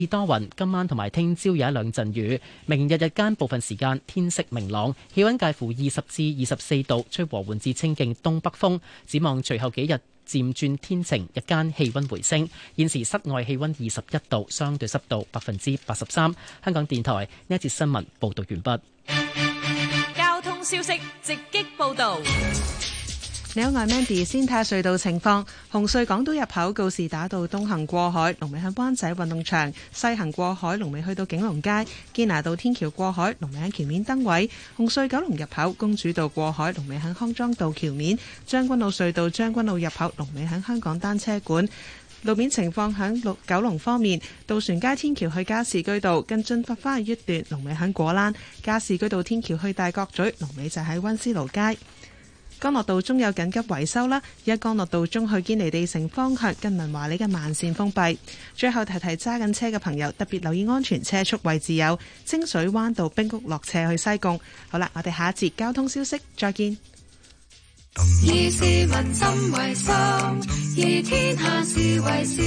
多雲，今晚同埋聽朝有一兩陣雨。明日日間部分時間天色明朗，氣溫介乎20至24度，吹和緩至清勁東北風。展望隨後幾日漸轉天晴，日間氣溫回升。現時室外氣溫21度，相對濕度83%。香港電台呢一節新聞報道完畢。 交通消息直擊報道。 你好，我係 Mandy， 先睇下隧道情況。紅隧港島入口告士打道東行過海，龍尾喺灣仔運動場；西行過海，龍尾去到景隆街。堅拿道天橋過海，龍尾喺橋面燈位。紅隧九龍入口公主道過海，龍尾喺康莊道橋面。將軍澳隧道將軍澳入口，龍尾喺香港單車館。路面情況喺九龍方面，渡船街天橋去加士居道近進發花一段，龍尾喺果欄；加士居道天橋去大角咀，龍尾就喺溫思勞街。干諾道中有緊急維修啦，而家干諾道中去堅尼地城方向近文華里嘅慢線封閉。最後提提揸緊車嘅朋友，特別留意安全車速位置有清水灣道冰谷落斜去西貢。好啦，我哋下一節交通消息再見。 以市民心為心，以天下事為事。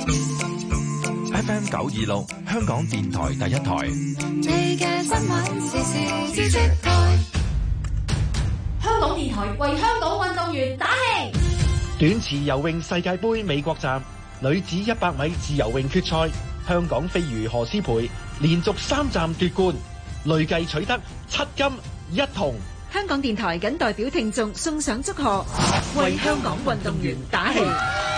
FM 926香港電台第一台。 你嘅新聞時事知識台。 香港電台為香港運動員打氣。 短池游泳世界盃美國站女子100米自由泳決賽，香港飛魚何詩蓓連續3站奪冠，累計取得7金1銅。 香港電台謹代表聽眾送上祝賀，為香港運動員打氣。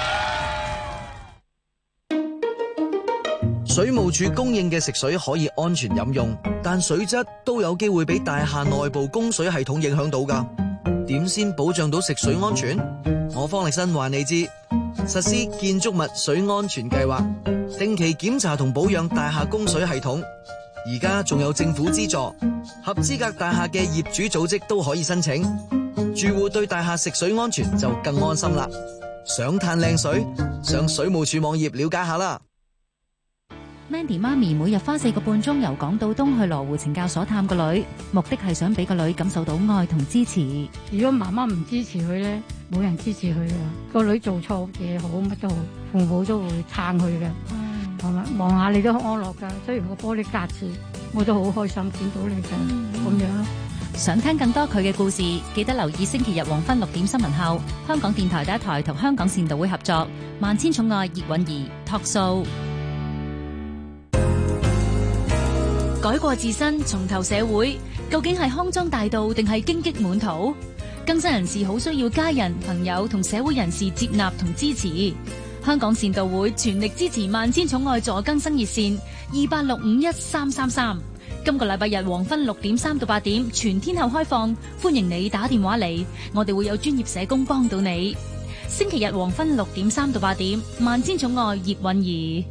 水務署供應嘅食水可以安全飲用，但水質都有機會俾大廈內部供水系統影響到㗎。點先保障到食水安全？我方力申話你知，實施建築物水安全計劃，定期檢查同保養大廈供水系統。而家仲有政府資助，合資格大廈嘅業主組織都可以申請。住戶對大廈食水安全就更安心啦。想嘆靚水，上水務署網頁了解下啦。 Mandy 媽咪每日花4個半鐘由港島東去羅湖懲教所探個女，目的係想俾個女感受到愛同支持。 如果媽媽唔支持佢咧，冇人支持佢噶。個女做錯嘢好乜都好，父母都會撐佢嘅。係咪？望下你都安樂噶，雖然個玻璃隔住，我都好開心見到你嘅咁樣。 想聽更多佢嘅故事，記得留意星期日黃昏6點新聞後，香港電台第一台同香港善導會合作《萬千寵愛葉韻儀》Talk Show。改過自身，重投社會，究竟係康莊大道定係荊棘滿途？更新人士好需要家人、朋友同社會人士接納同支持。香港善導會全力支持萬千寵愛助更生熱線28651333。今個禮拜日黃昏6點3到8點，全天候開放，歡迎你打電話嚟，我哋會有專業社工幫到你。星期日黃昏6點3到8點，萬千寵愛葉韻儀。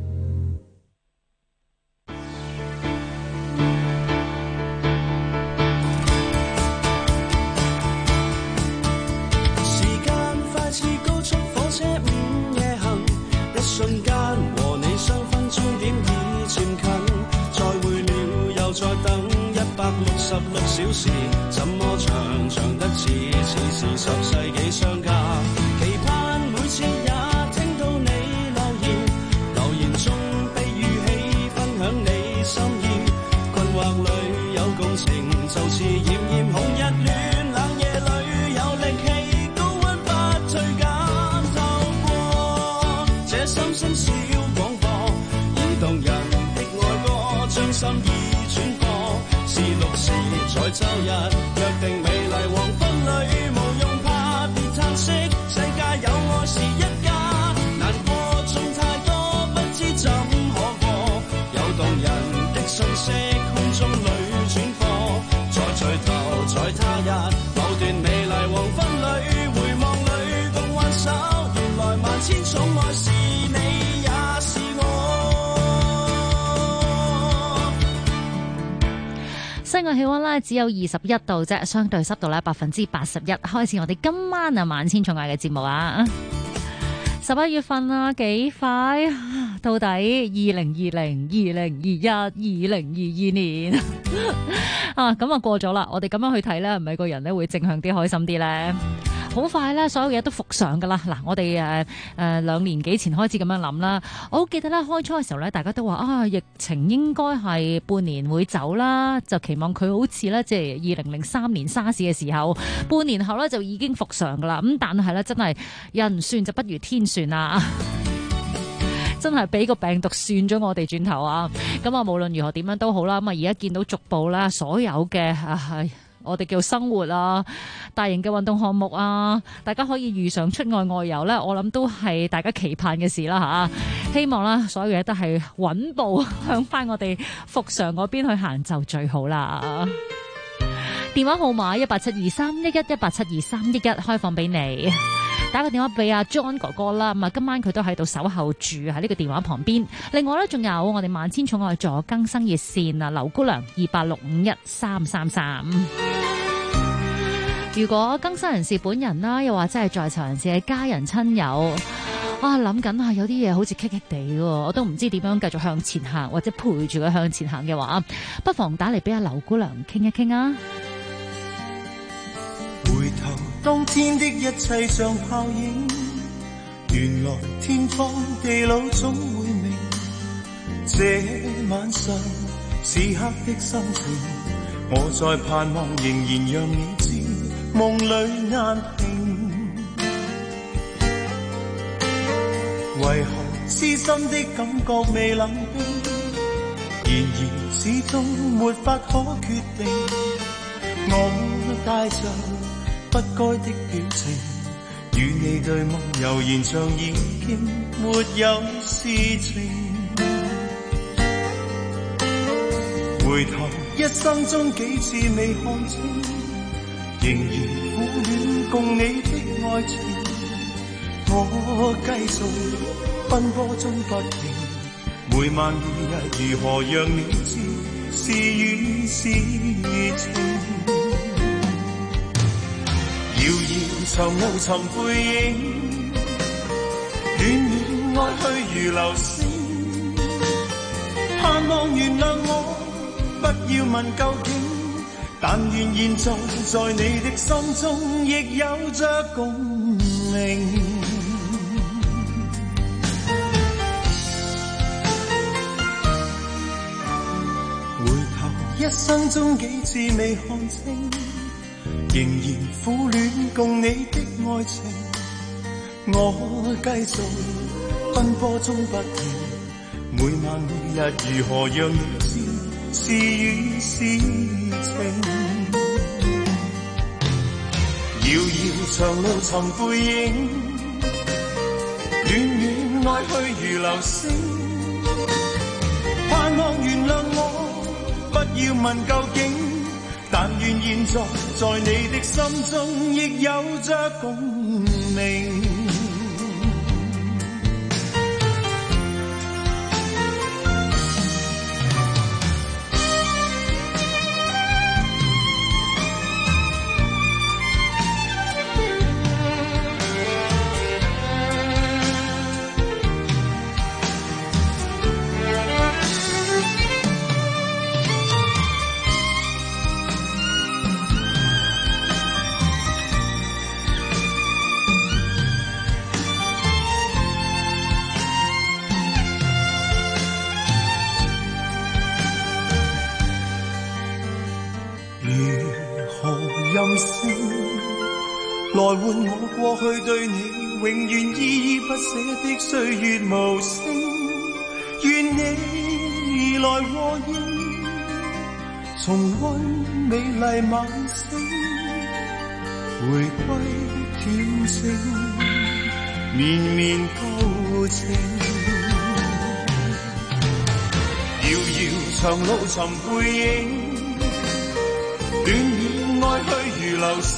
瞬間和你相分，終點已漸近，再會了又再等166小時，怎麼長得似是10世紀相隔，期盼每次也聽到你留言中被語氣分享你心意，困惑裏有共情，就似炎炎紅日暖冷夜裏有力氣高溫不退減，透過這心聲小廣播，以動人的愛歌將心意轉播，是6時在周日約定美麗黃昏裏，無用怕別嘆息，世界有愛是一家，難過中太多不知怎可過，有動人的訊息空中裏轉播，再聚頭在他日某段美麗黃昏裏，回望裏共挽手，原來萬千寵愛是你也是我。 室外氣溫咧只有21度啫，相對濕度咧81%。開始我哋今晚啊萬千寵愛嘅節目啊！11月份啊，幾快？到底2020、2021、2022年啊，咁啊過咗啦。我哋咁樣去睇咧，係咪個人咧會正向啲、開心啲咧？ 好快咧，所有嘢都復常噶啦。嗱，我哋2年幾前開始咁樣諗啦。我好記得咧，開初嘅時候咧，大家都話啊，疫情應該係半年會走啦，就期望佢好似咧，即係2003年沙士嘅時候，半年後咧就已經復常噶啦。咁但係咧，真係人算就不如天算啊！真係俾個病毒算咗我哋轉頭啊！咁啊，無論如何點樣都好啦。咁啊，而家見到逐步啦，所有嘅我哋叫生活啊，大型嘅運動項目啊，大家可以遇上出外外遊咧，我諗都係大家期盼嘅事啦嚇。希望啦，所有嘢都係穩步向翻我哋復常嗰邊去行就最好啦。電話號碼1872311，1872311開放俾你。打個電話俾阿 John 哥哥啦，咁啊今晚佢都喺度守候住喺呢個電話旁邊。另外咧，仲有我哋萬千寵愛助更生熱線啊，劉姑娘28651333。如果更生人士本人啦，又或者係在囚人士嘅家人親友，諗緊啊，有啲嘢好似棘棘地，我都唔知點樣繼續向前行，或者陪住佢向前行嘅話，不妨打嚟俾阿劉姑娘傾一傾啊。 回頭當天的一切像泡影，原來天荒地老總會明。這晚上此刻的心情，我在盼望仍然讓你知，夢裏難平。為何痴心的感覺未冷冰？然而始終沒法可決定，我帶着不該的表情，與你對望悠然像已經沒有事情。回頭一生中幾次未看清，仍然苦戀共你的愛情。我繼續奔波中不停，每晚每日如何讓你知是與是情。遙遙長路尋背影，戀戀愛去如流星。盼望原諒我，不要問究竟，但願現在在你的心中亦有着共鳴。回頭一生中幾次未看清，仍然苦戀共你的愛情。我繼續奔波中不停，每晚每日如何讓你知是與是情。遙遙長路尋背影，戀戀愛去如流星。盼望原諒我，不要問究竟，但願現在在你的心中亦有着共鳴。來換我過去對你永遠依依不捨的歲月無聲，願你來和應，重溫美麗晚星，回歸恬靜綿綿舊情。遙遙長路尋背影，戀戀愛去如流星。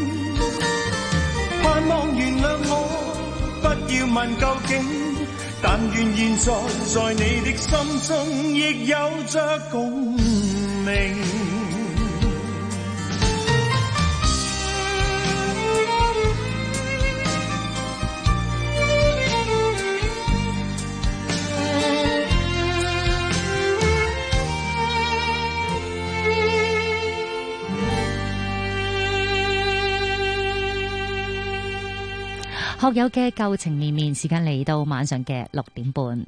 盼望原諒我，不要問究竟，但願現在在你的心中亦有着共鳴。 學友嘅舊情綿綿，時間嚟到晚上嘅6點半。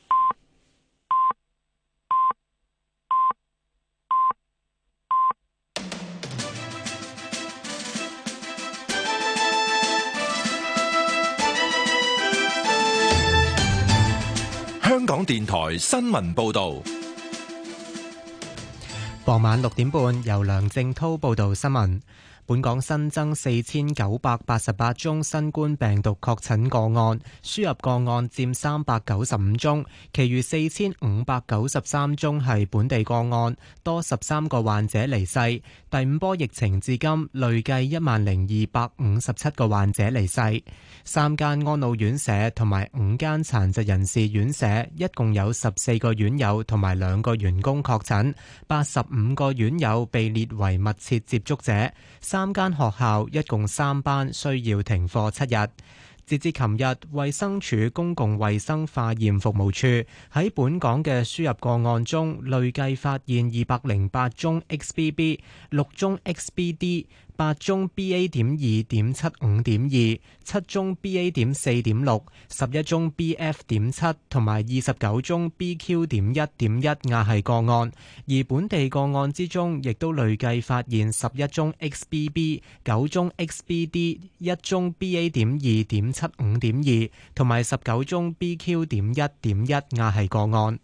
香港電台新聞報道。 傍晚6點半，由梁正滔報道新聞。本港新增4988宗新冠病毒確診個案，輸入個案佔395宗，其餘4593宗係本地個案，多13個患者離世。第5波疫情至今累計10257個患者離世。3間安老院舍同埋5間殘疾人士院舍，一共有14個院友同埋2個員工確診，85個院友被列為密切接觸者。3間學校一共3班需要停課7日。截至琴日，衛生署公共衛生化驗服務處喺本港嘅輸入個案中，累計發現208宗 XBB、6宗 XBD、8宗 BA.2.75.2、7宗 BA.4.6、11宗 BF.7 同埋29宗 BQ.1.1 亞系個案，而本地個案之中，亦都累計發現11宗 XBB、9宗 XBD、1宗 BA.2.75.2 同埋19宗 BQ.1.1 亞系個案。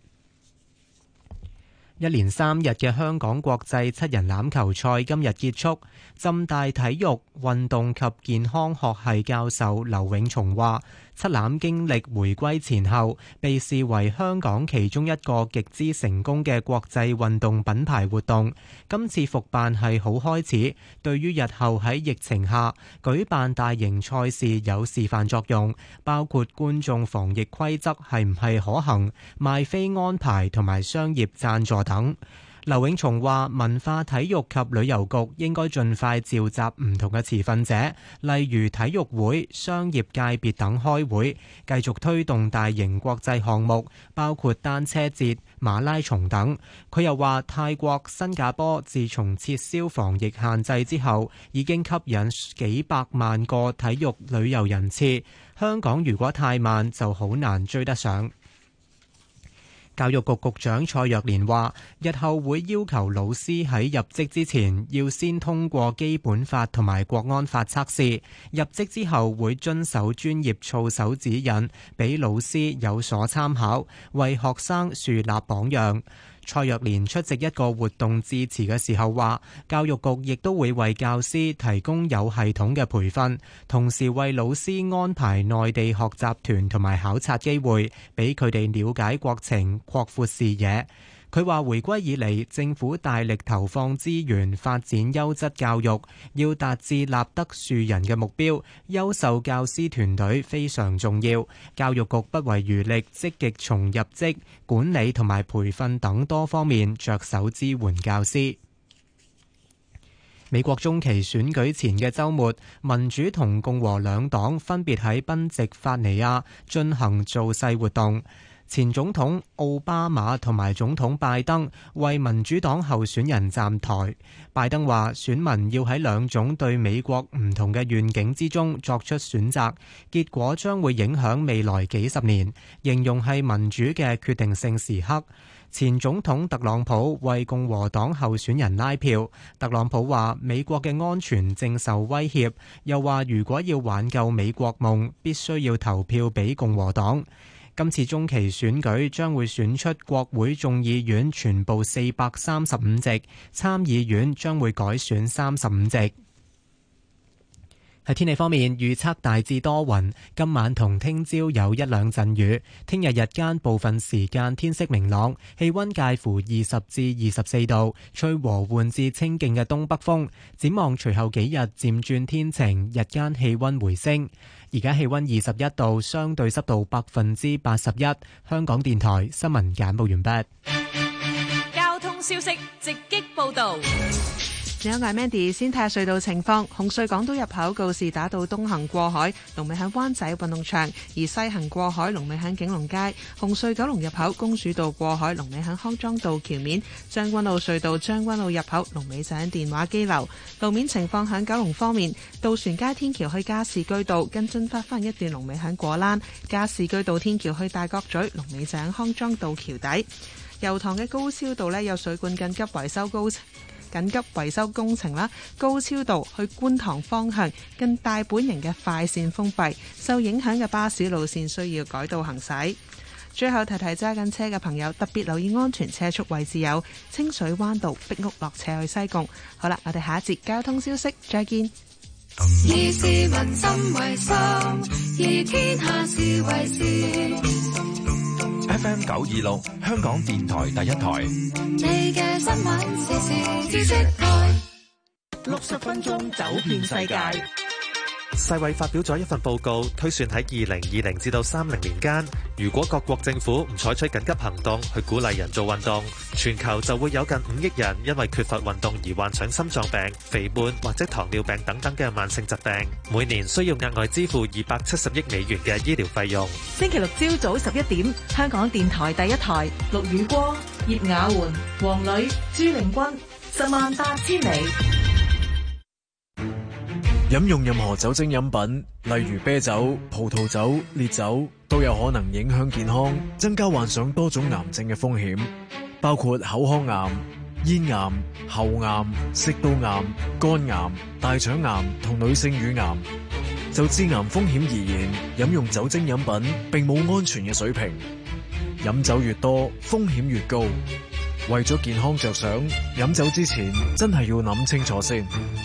一連3日嘅香港國際7人欖球賽今日結束。浸大體育運動及健康學系教授劉永松話，七欖經歷回歸前後，被視為香港其中一個極之成功嘅國際運動品牌活動。今次復辦係好開始，對於日後喺疫情下舉辦大型賽事有示範作用，包括觀眾防疫規則係唔係可行、賣飛安排同埋商業贊助等。劉永松話：文化體育及旅遊局應該盡快召集唔同嘅持份者，例如體育會、商業界別等開會，繼續推動大型國際項目，包括單車節、馬拉松等。佢又話：泰國、新加坡自從撤銷防疫限制之後，已經吸引幾百萬個體育旅遊人次。香港如果太慢，就好難追得上。教育局局長蔡若蓮話，日後會要求老師喺入職之前要先通過基本法同埋國安法測試，入職之後會遵守專業操守指引，俾老師有所參考，為學生樹立榜樣。蔡若蓮出席一個活動致辭嘅時候話，教育局亦都會為教師提供有系統嘅培訓，同時為老師安排內地學習團同埋考察機會，俾佢哋了解國情，擴闊視野。佢話回歸以嚟，政府大力投放資源發展優質教育，要達至立德樹人嘅目標，優秀教師團隊非常重要。教育局不遺餘力，積極從入職、管理同埋培訓等多方面着手支援教師。美國中期選舉前嘅週末，民主同共和兩黨分別喺賓夕法尼亞進行造勢活動。前總統奧巴馬同埋總統拜登為民主黨候選人站台。拜登話選民要喺兩種對美國唔同嘅願景之中作出選擇，結果將會影響未來幾十年，形容係民主嘅決定性時刻。前總統特朗普為共和黨候選人拉票。特朗普話美國嘅安全正受威脅，又話如果要挽救美國夢，必須要投票俾共和黨。今次中期選舉將會選出國會眾議院全部435席，參議院將會改選35席。喺天氣方面，預測大致多雲，今晚同聽朝有一兩陣雨。聽日日間部分時間天色明朗，氣溫介乎20至24度，吹和緩至清勁嘅東北風。展望隨後幾日漸轉天晴，日間氣溫回升。而家氣溫21度，相對濕度81%。香港電台新聞簡報完畢。 交通消息直擊報道。 你好，我係 Mandy， 先睇下隧道情況。紅隧港島入口告士打道東行過海，龍尾喺灣仔運動場；而西行過海，龍尾喺景隆街。紅隧九龍入口公主道過海，龍尾喺康莊道橋面。將軍澳隧道將軍澳入口，龍尾就喺電話機樓。路面情況喺九龍方面，渡船街天橋去加士居道跟進發翻一段龍尾喺果欄；加士居道天橋去大角咀，龍尾就喺康莊道橋底。油塘嘅高超道呢，有水管緊急維修工程啦，高超道去觀塘方向近大本營嘅快線封閉，受影響嘅巴士路線需要改道行駛。最後提提揸緊車嘅朋友，特別留意安全車速位置有清水灣道壁屋落斜去西貢。好啦，我哋下一節交通消息再見。 以市民心為心，以天下事為事。 FM 926香港電台第一台。 你嘅新聞時事知識台 ，60分鐘走遍世界。世衛發表咗一份報告，推算喺2020至到30年間，如果各國政府唔採取緊急行動去鼓勵人做運動，全球就會有近5億人因為缺乏運動而患上心臟病、肥胖或者糖尿病等等嘅慢性疾病，每年需要額外支付270億美元嘅醫療費用。 星期六朝早11點，香港電台第一台，陸宇光、葉雅媛、黃磊、朱玲君，18000里。 飲用任何酒精飲品，例如啤酒、葡萄酒、烈酒，都有可能影響健康，增加患上多種癌症嘅風險，包括口腔癌、咽癌、喉癌、食道癌、肝癌、大腸癌同女性乳癌。就致癌風險而言，飲用酒精飲品並冇安全嘅水平，飲酒越多，風險越高。為咗健康着想，飲酒之前真係要諗清楚先。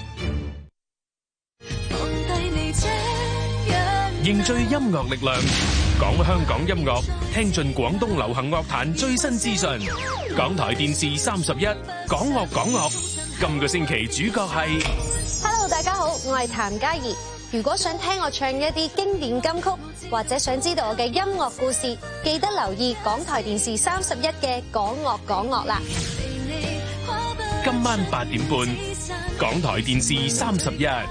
凝聚音樂力量，講香港音樂，聽盡廣東流行樂壇最新資訊。港台電視31，講樂講樂。今個星期主角係 Hello， 大家好，我係譚嘉儀。如果想聽我唱一啲經典金曲，或者想知道我嘅音樂故事，記得留意港台電視31嘅講樂講樂啦。 今晚8點半，港台電視31。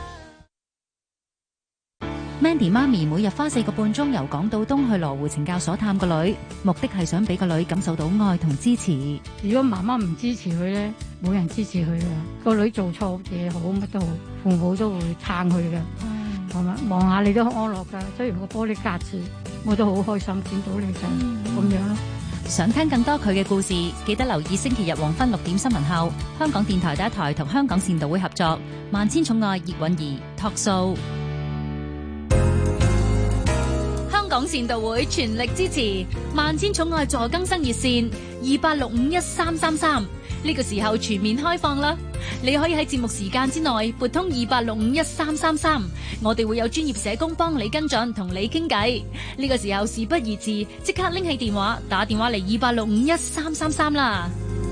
Mandy 媽咪每日花4個半鐘由港島東去羅湖懲教所探個女，目的係想俾個女感受到愛同支持。 如果媽媽唔支持佢咧，冇人支持佢噶。個女做錯嘢好乜都好，父母都會撐佢嘅。係咪？望下你都安樂噶，雖然個玻璃隔住，我都好開心見到你就咁樣咯。 想聽更多佢嘅故事，記得留意星期日黃昏6點新聞後，香港電台第一台同香港善導會合作《萬千寵愛葉韻儀》Talk Show。香港善導會全力支持萬千寵愛助更生熱線28651333，呢個時候全面開放啦！你可以喺節目時間之內撥通28651333，我哋會有專業社工幫你跟進，同你傾偈。呢個時候事不宜遲，即刻拎起電話打電話嚟28651333啦！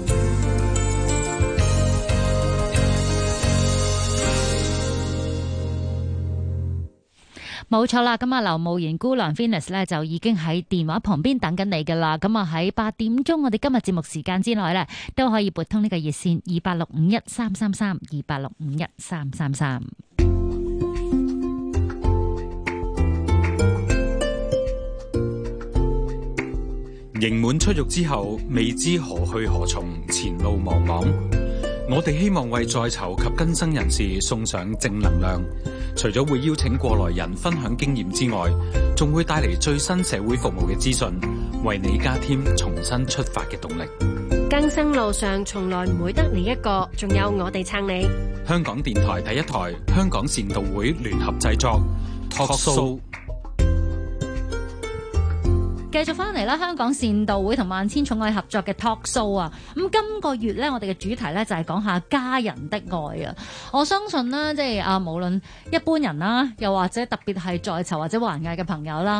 冇錯啦，咁啊劉慕賢姑娘 Venus 咧就已經喺電話旁邊等緊你噶啦。咁啊喺8點鐘，我哋今日節目時間之內咧都可以撥通呢個熱線28651333，28651333。 刑滿出獄之後，未知何去何從，前路茫茫。我哋希望為在囚及更生人士送上正能量，除咗會邀請過來人分享經驗之外，仲會帶嚟最新社會服務嘅資訊，為你加添重新出發嘅動力。 更生路上從來唔會得你一個，仲有我哋撐你。 香港電台第一台，香港善導會聯合製作 Talk Show。 繼續翻嚟啦，香港善導會同萬千寵愛合作嘅 Talk Show 啊，咁今個月咧，我哋嘅主題咧就係講下家人的愛啊。我相信咧，即係無論一般人啦，又或者特別係在囚或者還押嘅朋友啦，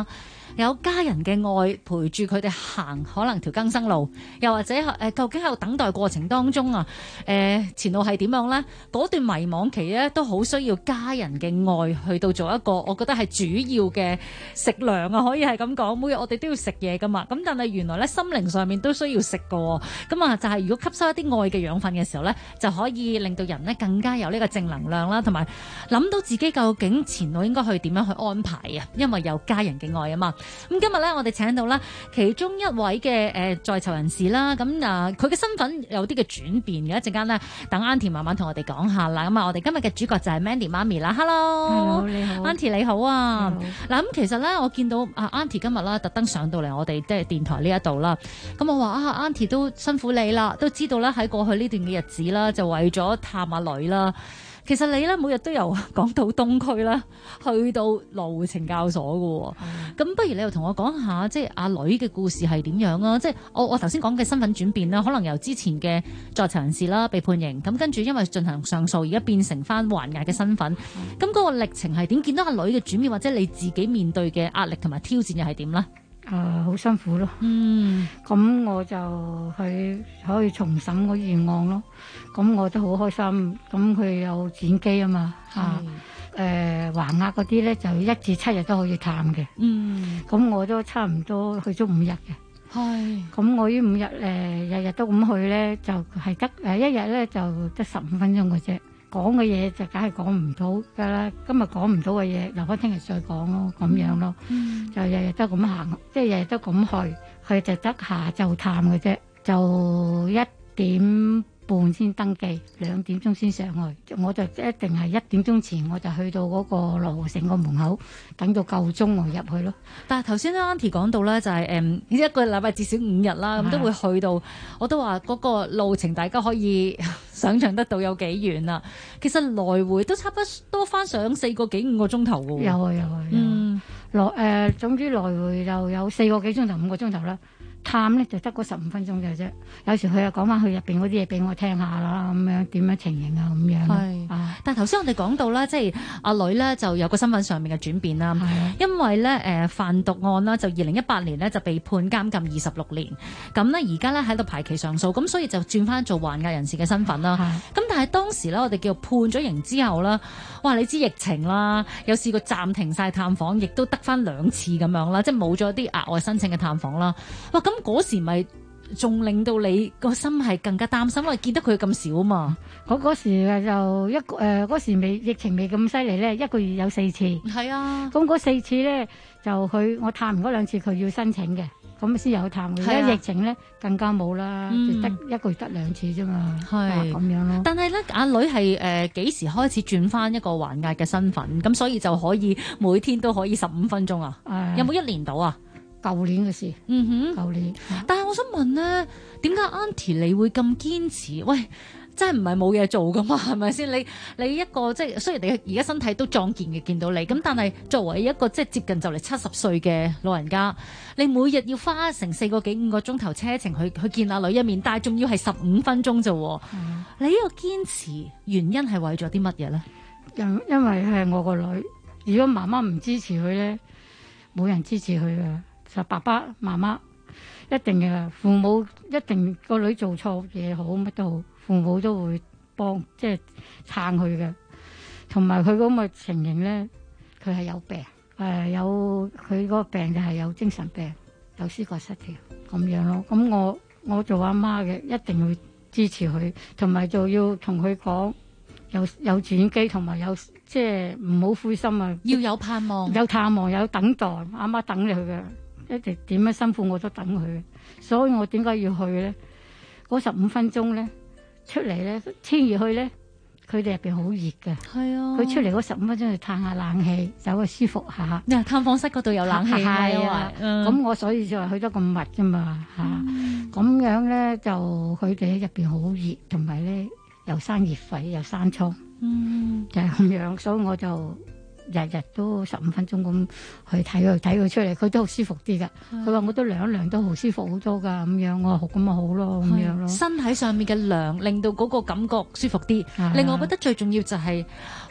有家人嘅愛陪住佢哋行可能條更生路，又或者究竟喺度等待過程當中啊，前路係點樣呢？嗰段迷惘期咧都好需要家人嘅愛去到做一個，我覺得係主要嘅食糧啊，可以係咁講。每日我哋都要食嘢噶嘛，咁但係原來咧心靈上面都需要食噶，咁啊就係如果吸收一啲愛嘅養分嘅時候咧，就可以令到人咧更加有呢個正能量啦，同埋諗到自己究竟前路應該去點樣去安排啊，因為有家人嘅愛啊嘛。咁今日咧我哋請到啦其中一位嘅在囚人士啦，咁啊佢嘅身份有啲嘅轉變嘅，一陣間咧等 Auntie 慢慢同我哋講下啦。咁啊我哋今日嘅主角就係 Mandy 媽咪啦 ，Hello， 你好 ，Auntie 你好啊。嗱咁其實咧我見到Auntie 今日啦特登上到嚟我哋即係電台呢一度啦，咁我話Auntie 都辛苦你啦，都知道咧喺過去呢段嘅日子啦，就為咗探下女啦。其實你咧每日都由港島東區啦，去到羅湖懲教所嘅，咁不如你又同我講下，即係阿女嘅故事係點樣啊？即係我頭先講嘅身份轉變啦，可能由之前嘅在囚人士啦被判刑，咁跟住因為進行上訴，而家變成翻還押嘅身份，咁嗰個歷程係點？見到阿女嘅轉變，或者你自己面對嘅壓力同埋挑戰又係點咧？ 好辛苦咯。咁我就去可以重審嗰件案咯。咁我都好開心。咁佢有轉機啊嘛。還押嗰啲咧就1至7日都可以探嘅。咁我都差唔多去咗5日嘅。咁我呢5日日日都咁去咧，就係得一日咧就得15分鐘嘅啫。講嘅嘢就梗係講唔到噶啦，今日講唔到嘅嘢留翻聽日再講咯，咁樣咯。就日日都咁行，即係日日都咁去就得下晝探嘅啫，就1點半先登記，2點鐘先上去。我就一定係1點鐘前我就去到嗰個羅湖城個門口，等到夠鐘我入去咯。 但係頭先 Auntie 講到咧，就係一個禮拜至少5日啦，咁都會去到。我都話嗰個路程大家可以想像得到有幾遠啦。其實來回都差不多翻上4個幾5個鐘頭嘅。 有啊。總之來回就有4個幾鐘頭5個鐘頭啦。探咧就得嗰15分鐘嘅啫，有時佢又講翻佢入邊嗰啲嘢俾我聽下啦，咁樣點樣情形啊咁樣。但係頭先我哋講到啦，即係阿女咧就有個身份上面嘅轉變啦，因為咧販毒案啦，就2018年咧就被判監禁26年，咁咧而家咧喺度排期上訴，咁所以就轉翻做還押人士嘅身份啦。咁但係當時咧我哋叫判咗刑之後啦，哇你知疫情啦，有試過暫停晒探訪，亦都得翻2次咁樣啦，即係冇咗啲額外申請嘅探訪啦。哇咁嗰時咪仲令到你個心係更加擔心，因為見得佢咁少啊嘛。嗰時就嗰時疫情未咁犀利咧，1個月有4次。 係啊。咁嗰4次咧就我探完嗰2次佢要申請嘅，咁先有探嘅。而家疫情咧更加冇啦，就得1個月得2次啫嘛。係咁樣咯。但係咧阿女係幾時開始轉翻一個還押嘅身份？咁所以就可以每天都可以15分鐘啊？有冇1年到啊？舊年嘅事，舊年。 但係我想問咧，點解 Auntie 你會咁堅持？喂，真係唔係冇嘢做噶嘛？係咪先？你一個即係雖然你而家身體都壯健嘅，見到你咁，但係作為一個即係接近就嚟70歲嘅老人家，你每日要花成4個幾5個鐘頭車程去見阿女一面，但係仲要係15分鐘啫。你呢個堅持原因係為咗啲乜嘢咧？ 因為係我個女，如果媽媽唔支持佢咧，冇人支持佢噶。就爸爸媽媽一定嘅，父母一定個女做錯嘢好乜都好，父母都會幫即係撐佢嘅。同埋佢咁嘅情形咧，佢係有病，有佢嗰個病就係有精神病，有思覺失調咁樣咯。咁我做阿媽嘅一定要支持佢，同埋就要同佢講有轉機，同埋有即係唔好灰心啊， 要有盼望， 有探望，有等待，阿媽等你去嘅。一直點樣辛苦我都等佢，所以我點解要去咧？嗰15分鐘咧出嚟咧，天熱去咧，佢哋入邊好熱嘅。係啊，佢出嚟嗰15分鐘就嘆下冷氣，走去舒服下。 探訪室嗰度有冷氣係啊， 咁我所以就話去得咁密啫嘛嚇。咁樣咧就佢哋喺入邊好熱，同埋咧又生熱痱又生瘡，就係咁樣，所以我就日日都15分鐘咁去睇佢出嚟，佢都好舒服啲噶。佢話我都涼一涼都好舒服好多噶，咁樣我話咁咪好咯，咁樣咯。 身體上面嘅涼令到嗰個感覺舒服啲。另外我覺得最重要就係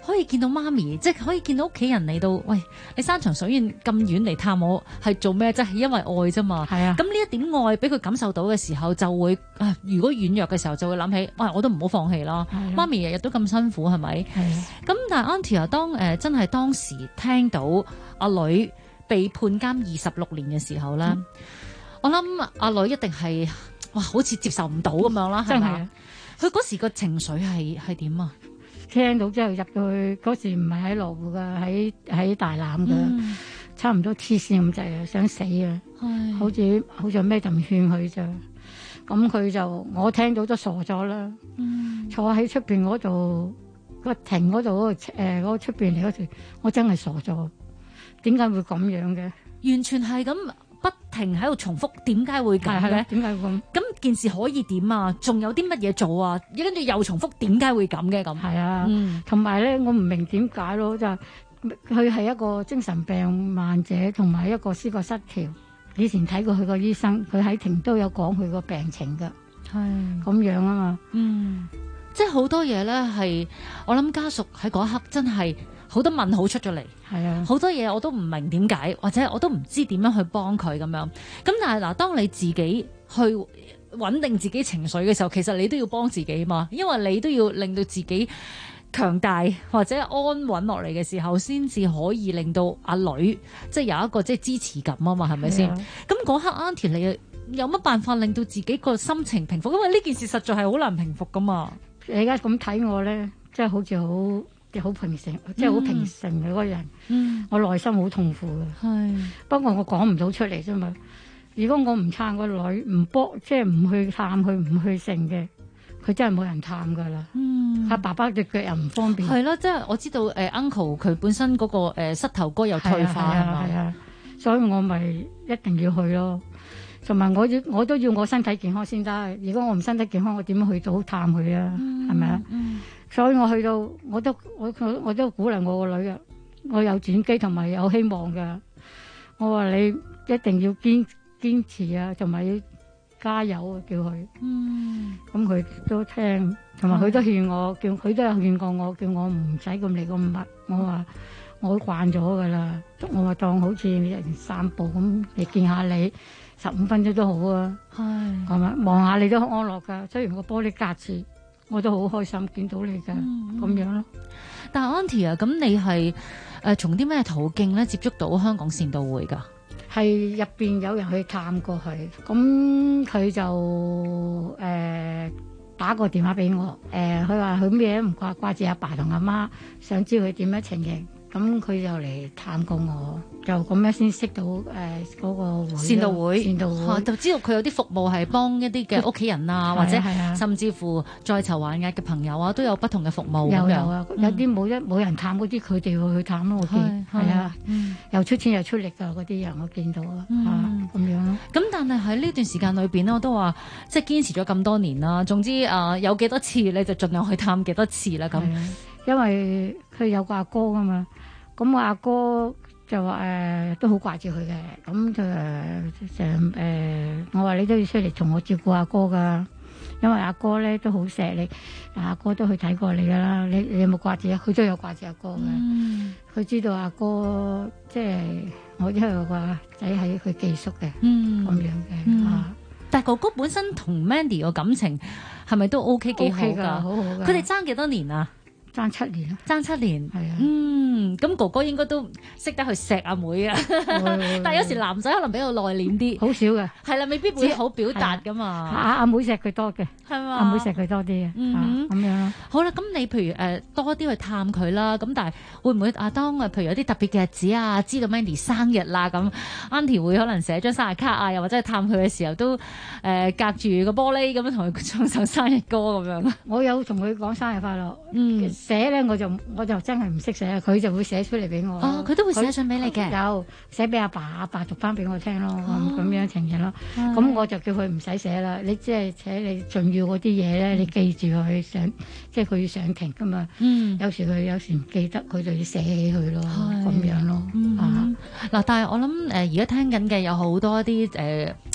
可以見到媽咪，即係可以見到屋企人嚟到，喂，你山長水遠咁遠嚟探我係做咩啫？係因為愛啫嘛。係啊。咁呢一點愛俾佢感受到嘅時候，就會如果軟弱嘅時候，就會諗起，我都唔好放棄啦。媽咪日日都咁辛苦，係咪？咁但係 Auntie 當真係當時聽到阿女被判監26年嘅時候咧，我諗阿女一定係好似接受唔到咁樣啦，係咪？佢嗰時個情緒係點啊？ 聽到之後入到去嗰時唔係喺羅湖噶，喺大欖噶，差唔多黐線咁滯啊，想死啊！好似咩就唔勸佢咋，咁佢就我聽到都傻咗啦。坐喺出邊嗰度個亭嗰度嗰個出邊嚟嗰時，我真係傻咗。點解會咁樣嘅？ 完全係咁。不停喺度重複，點解會咁嘅？ 點解會咁？ 咁件事可以點啊？仲有啲乜嘢做啊？跟住又重複，點解會咁嘅咁？ 係啊，同埋咧，我唔明點解咯，就係佢係一個精神病患者，同埋一個思覺失調。以前睇過佢個醫生，佢喺庭都有講佢個病情㗎。係咁樣啊嘛。 即係好多嘢咧，係我諗家屬喺嗰一刻真係。好多問號出咗嚟，係啊，好多嘢我都唔明點解，或者我都唔知點樣去幫佢咁樣。咁但係嗱，當你自己去穩定自己情緒嘅時候，其實你都要幫自己嘛，因為你都要令到自己強大或者安穩落嚟嘅時候，先至可以令到阿女即係有一個即係支持感啊嘛，係咪先？咁嗰刻 Auntie 你有乜辦法令到自己個心情平復？因為呢件事實在係好難平復噶嘛。 你而家咁睇我咧，即係好似好平靜，即係好平靜嘅嗰個人。我內心好痛苦嘅。係，不過我講唔到出嚟啫嘛。如果我唔撐個女，唔幫，即係唔去探佢，唔去剩嘅，佢真係冇人探噶啦。阿爸爸隻腳又唔方便。係咯，即係我知道uncle 佢本身嗰個膝頭哥又退化係嘛？係啊，所以我咪一定要去咯。同埋我都要我身體健康先得。如果我唔身體健康，我點樣去到探佢啊？係咪啊？所以我去到我都鼓勵我個女啊，我有轉機同埋有希望㗎。我話你一定要堅持啊，同埋要加油啊，叫佢。咁佢都聽，同埋佢都勸我，佢都有勸過我，叫我唔使咁嚟咁密。我話我慣咗㗎啦，我話當好似人散步咁，你見下你15分鐘都好啊。係咪望下你都安樂㗎？雖然個玻璃隔住。我都好開心見到你㗎，咁樣咯。 但係 Auntie 啊，咁你係從啲咩途徑咧接觸到香港善導會㗎？ 係入邊有人去探過佢，咁佢就打個電話俾我，佢話佢咩都唔掛住阿爸同阿媽，想知佢點樣情形。咁佢就嚟探過我，就咁樣先識到嗰個會善導會， 就知道佢有啲服務係幫一啲嘅屋企人啊，或者甚至乎在囚還押嘅朋友啊，都有不同嘅服務。有啊，有啲冇人探嗰啲，佢哋會去探咯。我見係啊，又出錢又出力㗎嗰啲人，我見到啊，咁樣咯。咁但係喺呢段時間裏邊咧，我都話即係堅持咗咁多年啦。總之有幾多次你就盡量去探幾多次啦。咁因為佢有個阿哥㗎嘛。咁我阿哥就話都好掛住佢嘅，咁就我話你都要出嚟同我照顧阿哥噶，因為阿哥咧都好錫你，阿哥都去睇過你噶啦，你有冇掛住啊？佢都有掛住阿哥嘅，佢知道阿哥即係我因為有個仔喺佢寄宿嘅，咁樣嘅。 但係哥哥本身同 Mandy 個感情係咪都 OK 幾好㗎？好好㗎。佢哋爭幾多年啊？ 爭7年啦， 爭7年，係啊，咁哥哥應該都識得去錫阿妹啊，但係有時男仔可能比較內斂啲，好少嘅， 係啦，未必會好表達噶嘛。 阿妹錫佢多嘅， 係嘛？ 阿妹錫佢多啲嘅，咁樣。 好啦，咁你譬如多啲去探佢啦，咁但係會唔會當譬如有啲特別嘅日子啊，知道 Mandy 生日啦，咁 Auntie 會可能寫張生日卡啊，又或者係探佢嘅時候都隔住個玻璃咁樣同佢唱首生日歌咁樣。 我有同佢講生日快樂，寫咧我就真係唔識寫，佢就會寫出嚟俾我。 哦，佢都會寫信俾你嘅。 有寫俾阿爸讀翻俾我聽咯，咁樣情形咯。咁我就叫佢唔使寫啦，你即係寫你重要嗰啲嘢咧，你記住佢上，即係佢要上庭噶嘛。有時佢唔記得，佢就要寫起佢咯，咁樣咯。嗱， 但係我諗而家聽緊嘅有好多啲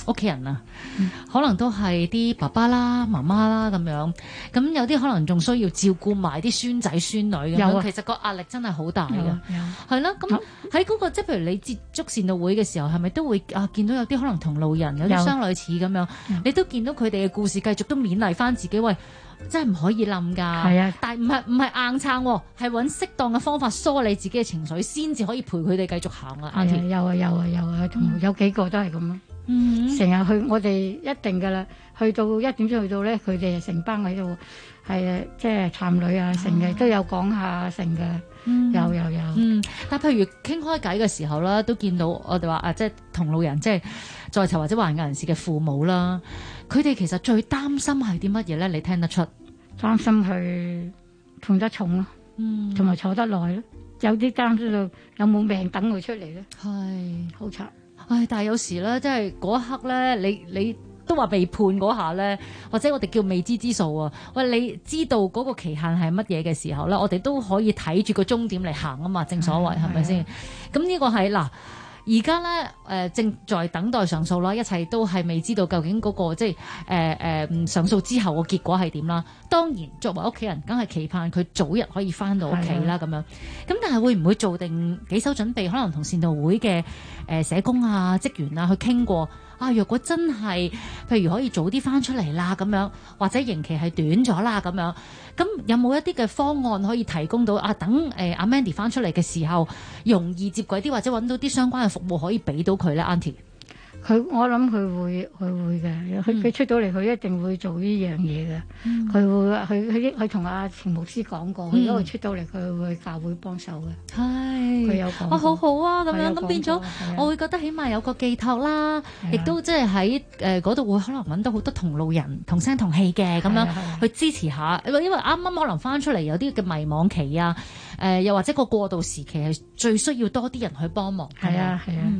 屋企人啊，可能都係啲爸爸啦、媽媽啦咁樣，咁有啲可能仲需要照顧埋啲孫仔孫女咁樣，其實個壓力真係好大嘅，係啦。咁喺嗰個即係譬如你接觸善導會嘅時候，係咪都會見到有啲可能同路人有啲相類似咁樣，你都見到佢哋嘅故事，繼續都勉勵翻自己，喂，真係唔可以冧㗎。係啊，但係唔係硬撐喎，係揾適當嘅方法梳理自己嘅情緒，先至可以陪佢哋繼續行啊。Auntie 有啊，同有幾個都係咁咯。成日去，我哋一定㗎啦。去到1點鐘去到咧，佢哋成班喺度係即係探女啊，成日都有講下成嘅，有。 但譬如傾開偈嘅時候啦，都見到我哋話即係同路人，即係在囚或者患癌人士嘅父母啦，佢哋其實最擔心係啲乜嘢咧？你聽得出？ 擔心佢痛得重咯，同埋坐得耐咯，有啲擔心到有冇命等佢出嚟咧， 係好慘。 但係有時咧，即係嗰一刻咧，你都話被判嗰下咧，或者我哋叫未知之數啊。喂，你知道嗰個期限係乜嘢嘅時候咧，我哋都可以睇住個終點嚟行啊嘛。正所謂係咪先？咁呢個係嗱。而家咧正在等待上訴啦，一切都係未知道究竟嗰個即係上訴之後個結果係點啦。當然作為屋企人，梗係期盼佢早日可以翻到屋企啦咁樣。咁但係會唔會做定幾手準備？可能同善導會嘅社工啊、職員啊去傾過啊。若果真係譬如可以早啲翻出嚟啦咁樣，或者刑期係短咗啦咁樣，咁有冇一啲嘅方案可以提供到啊？等阿 Mandy 翻出嚟嘅時候，容易接軌啲，或者揾到啲相關嘅服務可以俾到佢咧 ，Auntie。 我諗佢會嘅，佢出到嚟，佢一定會做呢樣嘢嘅。佢同阿程牧師講過，如果佢出到嚟，佢會教會幫手嘅。係，佢有講。好好啊，咁樣咁變咗，我會覺得起碼有個寄託啦，亦都即係喺嗰度會可能揾到好多同路人同聲同氣嘅咁樣去支持下。因為啱啱可能翻出嚟有啲嘅迷惘期啊，又或者個過渡時期係最需要多啲人去幫忙。係啊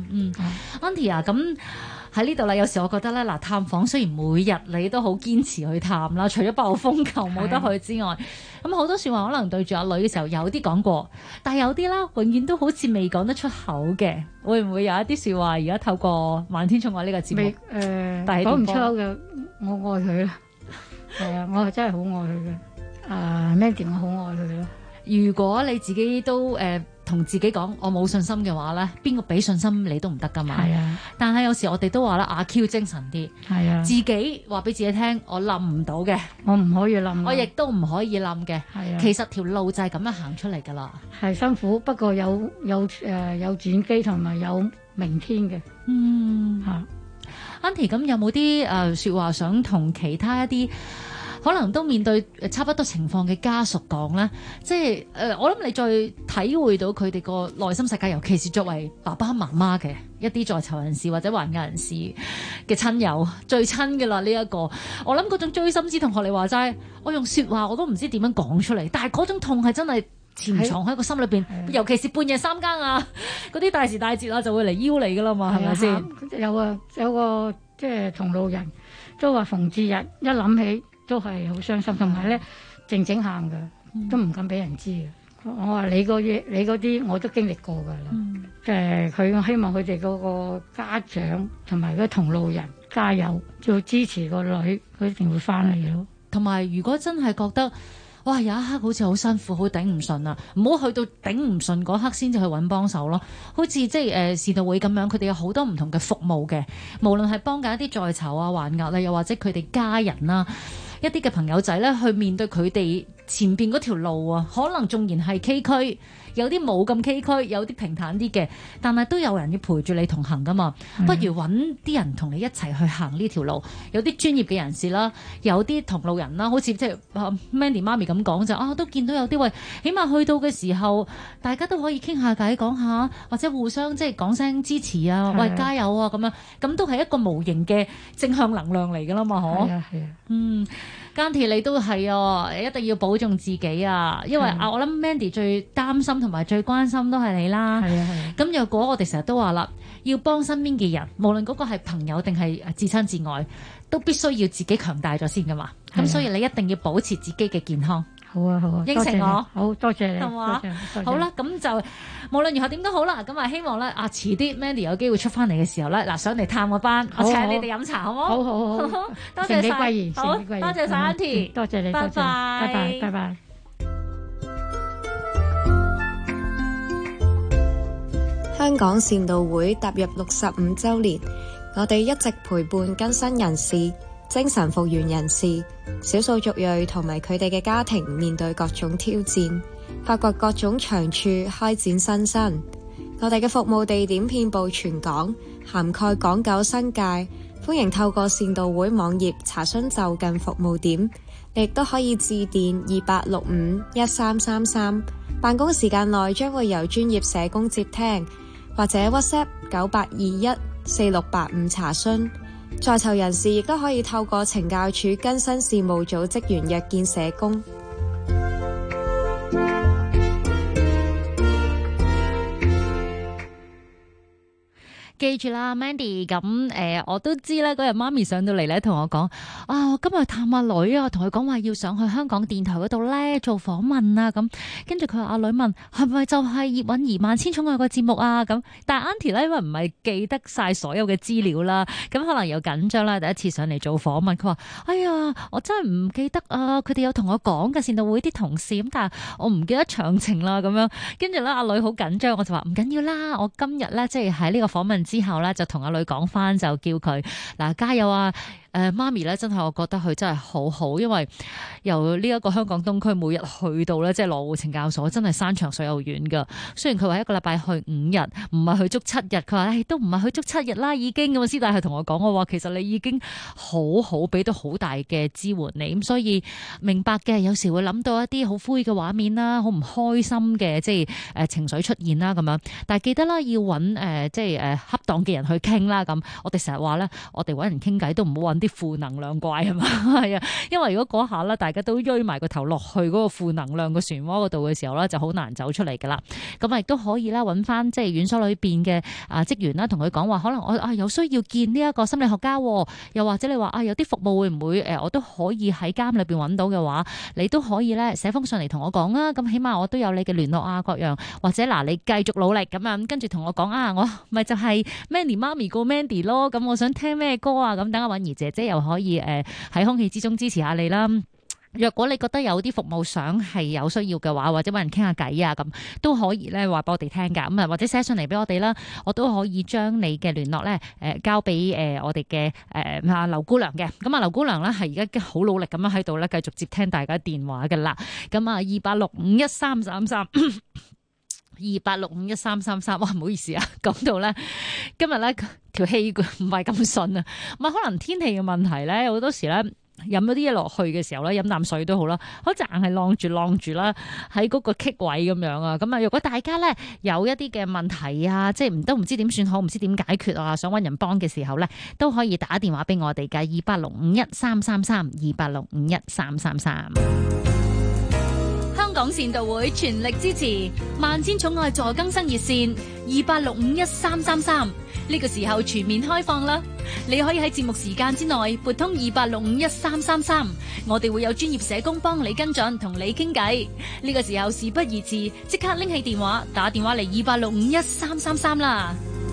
，Auntie 啊咁。喺呢度啦，有時我覺得咧，嗱，探訪雖然每日你都好堅持去探啦，除咗暴風球冇得去之外，咁好多説話可能對住阿女嘅時候有啲講過，但係有啲啦，永遠都好似未講得出口嘅，會唔會有一啲説話而家透過萬天寵愛呢個節目講唔出口嘅？我愛佢啦，係啊，我係真係好愛佢嘅。Mandy 我好愛佢咯。 如果你自己都同自己講我冇信心嘅話咧，邊個俾信心你都唔得噶嘛。係啊，但係有時我哋都話啦，阿 Q 精神啲。係啊，自己話俾自己聽，我冧唔到嘅，我唔可以冧，我亦都唔可以冧嘅。係啊，其實條路就係咁樣行出嚟噶啦。係辛苦，不過有轉機同埋有明天嘅。Auntie 咁有冇啲説話想同其他一啲可能都面對差不多情況嘅家屬講咧，即係我諗你再體會到佢哋個內心世界，尤其是作為爸爸媽媽嘅一啲在囚人士或者患癌人士嘅親友，最親嘅啦呢一個。我諗嗰種錐心之痛，學你話齋，我用説話我都唔知點樣講出嚟，但係嗰種痛係真係潛藏喺個心裏邊，尤其是半夜3更啊，嗰啲大時大節啊就會嚟邀你噶啦嘛，係咪先？有個即係同路人都話逢節日一諗起，都係好傷心，同埋咧靜靜喊㗎，都唔敢俾人知嘅。我話你嗰啲我都經歷過㗎啦。佢希望佢哋嗰個家長同埋嗰同路人加油，要支持個女，佢一定會翻嚟咯。同埋如果真係覺得哇有一刻好似好辛苦，好頂唔順啊，唔好去到頂唔順嗰刻先至去揾幫手咯。好似即係善導會咁樣，佢哋有好多唔同嘅服務嘅，無論係幫緊一啲在囚啊、患癌啊，又或者佢哋家人啦。一啲嘅朋友仔咧，去面對佢哋前邊嗰條路啊，可能縱然係崎嶇，有啲冇咁崎嶇，有啲平坦啲嘅，但係都有人要陪住你同行噶嘛。不如揾啲人同你一齊去行呢條路，有啲專業嘅人士啦，有啲同路人啦，好似即係 Mandy 媽咪咁講就都見到有啲喂，起碼去到嘅時候，大家都可以傾下偈講下，或者互相即係講聲支持啊，喂加油啊咁樣，咁都係一個無形嘅正向能量嚟噶啦嘛，嗬？係啊，係啊，Auntie 你都係一定要保重自己啊，因為我諗 Mandy 最擔心同埋最關心都係你啦。係啊，係啊。咁若果我哋成日都話啦，要幫身邊嘅人，無論嗰個係朋友定係至親至愛，都必須要自己強大咗先噶嘛。咁所以你一定要保持自己嘅健康。 好啊好啊， 應承我， 好多謝你， 係嘛多謝好啦，咁就無論如何點都好啦，咁啊希望咧遲啲 Mandy 有機會出翻嚟嘅時候咧，嗱上嚟探個班，我好請你哋飲茶好唔好？ 好好好， 多謝承你貴晒， 言， 好， 承你貴言， 多謝晒 Auntie， 多謝你， 拜多謝，拜拜，拜拜。 香港善道會踏入65週年，我哋一直陪伴更新人士、精神復原人士、少數族裔同埋佢哋嘅家庭面對各種挑戰，發掘各種長處，開展新生。我哋嘅服務地點遍佈全港，涵蓋港九新界，歡迎透過善道會網頁查詢就近服務點，你亦都可以致電28651333，辦公時間內將會由專業社工接聽，或者 WhatsApp 98214685查詢。在囚人士亦都可以透過懲教署更新事務組職員約見社工。 記住啦 ，Mandy， 咁我都知咧，嗰日媽咪上到嚟咧，同我講啊，我今日探阿女啊，同佢講話要上去香港電台嗰度咧做訪問啊，咁跟住佢話阿女問係咪就係葉韻儀萬千寵愛個節目啊，咁但係 Auntie 咧因為唔係記得晒所有嘅資料啦，咁可能又緊張啦，第一次上嚟做訪問，佢話哎呀，我真係唔記得啊，佢哋有同我講嘅善道會啲同事，咁但係我唔記得詳情啦，咁樣跟住咧阿女好緊張，我就話唔緊要啦，我今日咧即係喺呢個訪問之後咧，就同阿女講翻，就叫佢嗱加油啊！媽咪咧真係我覺得佢真係好好，因為由呢一個香港東區每日去到咧，即係羅湖懲教所，真係山長水又遠噶。雖然佢話一個禮拜去5日，唔係去足7日，佢話都唔係去足7日啦，已經咁啊。師大係同我講，我話其實你已經好好俾到好大嘅支援你，咁所以明白嘅。有時會諗到一啲好灰嘅畫面啦，好唔開心嘅即係情緒出現啦咁樣。但係記得啦，要揾即係恰當嘅人去傾啦。咁我哋成日話咧，我哋揾人傾偈都唔好揾啲負能量怪係嘛，係啊，因為如果嗰下咧大家都追埋個頭落去嗰個負能量個漩渦嗰度嘅時候咧，就好難走出嚟噶啦。咁啊亦都可以啦，揾翻即係院所裏邊嘅職員啦，同佢講話，可能我有需要見呢一個心理學家，又或者你話有啲服務會唔會我都可以喺監裏邊揾到嘅話，你都可以咧寫封信嚟同我講啊。咁起碼我都有你嘅聯絡啊，各樣或者嗱你繼續努力咁樣，跟住同我講啊，我咪就係 Mandy 媽咪個 Mandy 咯。咁我想聽咩歌啊？咁等阿韻儀姐姐又可以喺空氣之中支持下你啦。若果你覺得有啲服務想係有需要嘅話，或者揾人傾下偈啊，咁都可以咧話俾我哋聽㗎。咁啊或者寫上嚟俾我哋啦，我都可以將你嘅聯絡咧交俾我哋嘅劉姑娘嘅。咁啊劉姑娘咧係而家好努力咁樣喺度咧繼續接聽大家電話㗎啦。咁啊28651333。28651333，哇唔好意思啊，講到咧今日咧條氣唔係咁順啊，咁可能天氣嘅問題咧，好多時咧飲咗啲嘢落去嘅時候咧，飲啖水都好啦，好似硬係晾住啦，喺嗰個棘位咁樣啊。咁啊，如果大家咧有一啲嘅問題啊，即係都唔知點算好，唔知點解決啊，想揾人幫嘅時候咧，都可以打電話俾我哋嘅28651333，28651333。 香港善道會全力支持萬千寵愛助更生熱線28651333，呢個時候全面開放啦！你可以喺節目時間之內撥通28651333，我哋會有專業社工幫你跟進，同你傾偈。呢個時候事不宜遲，即刻拎起電話打電話嚟28651333啦！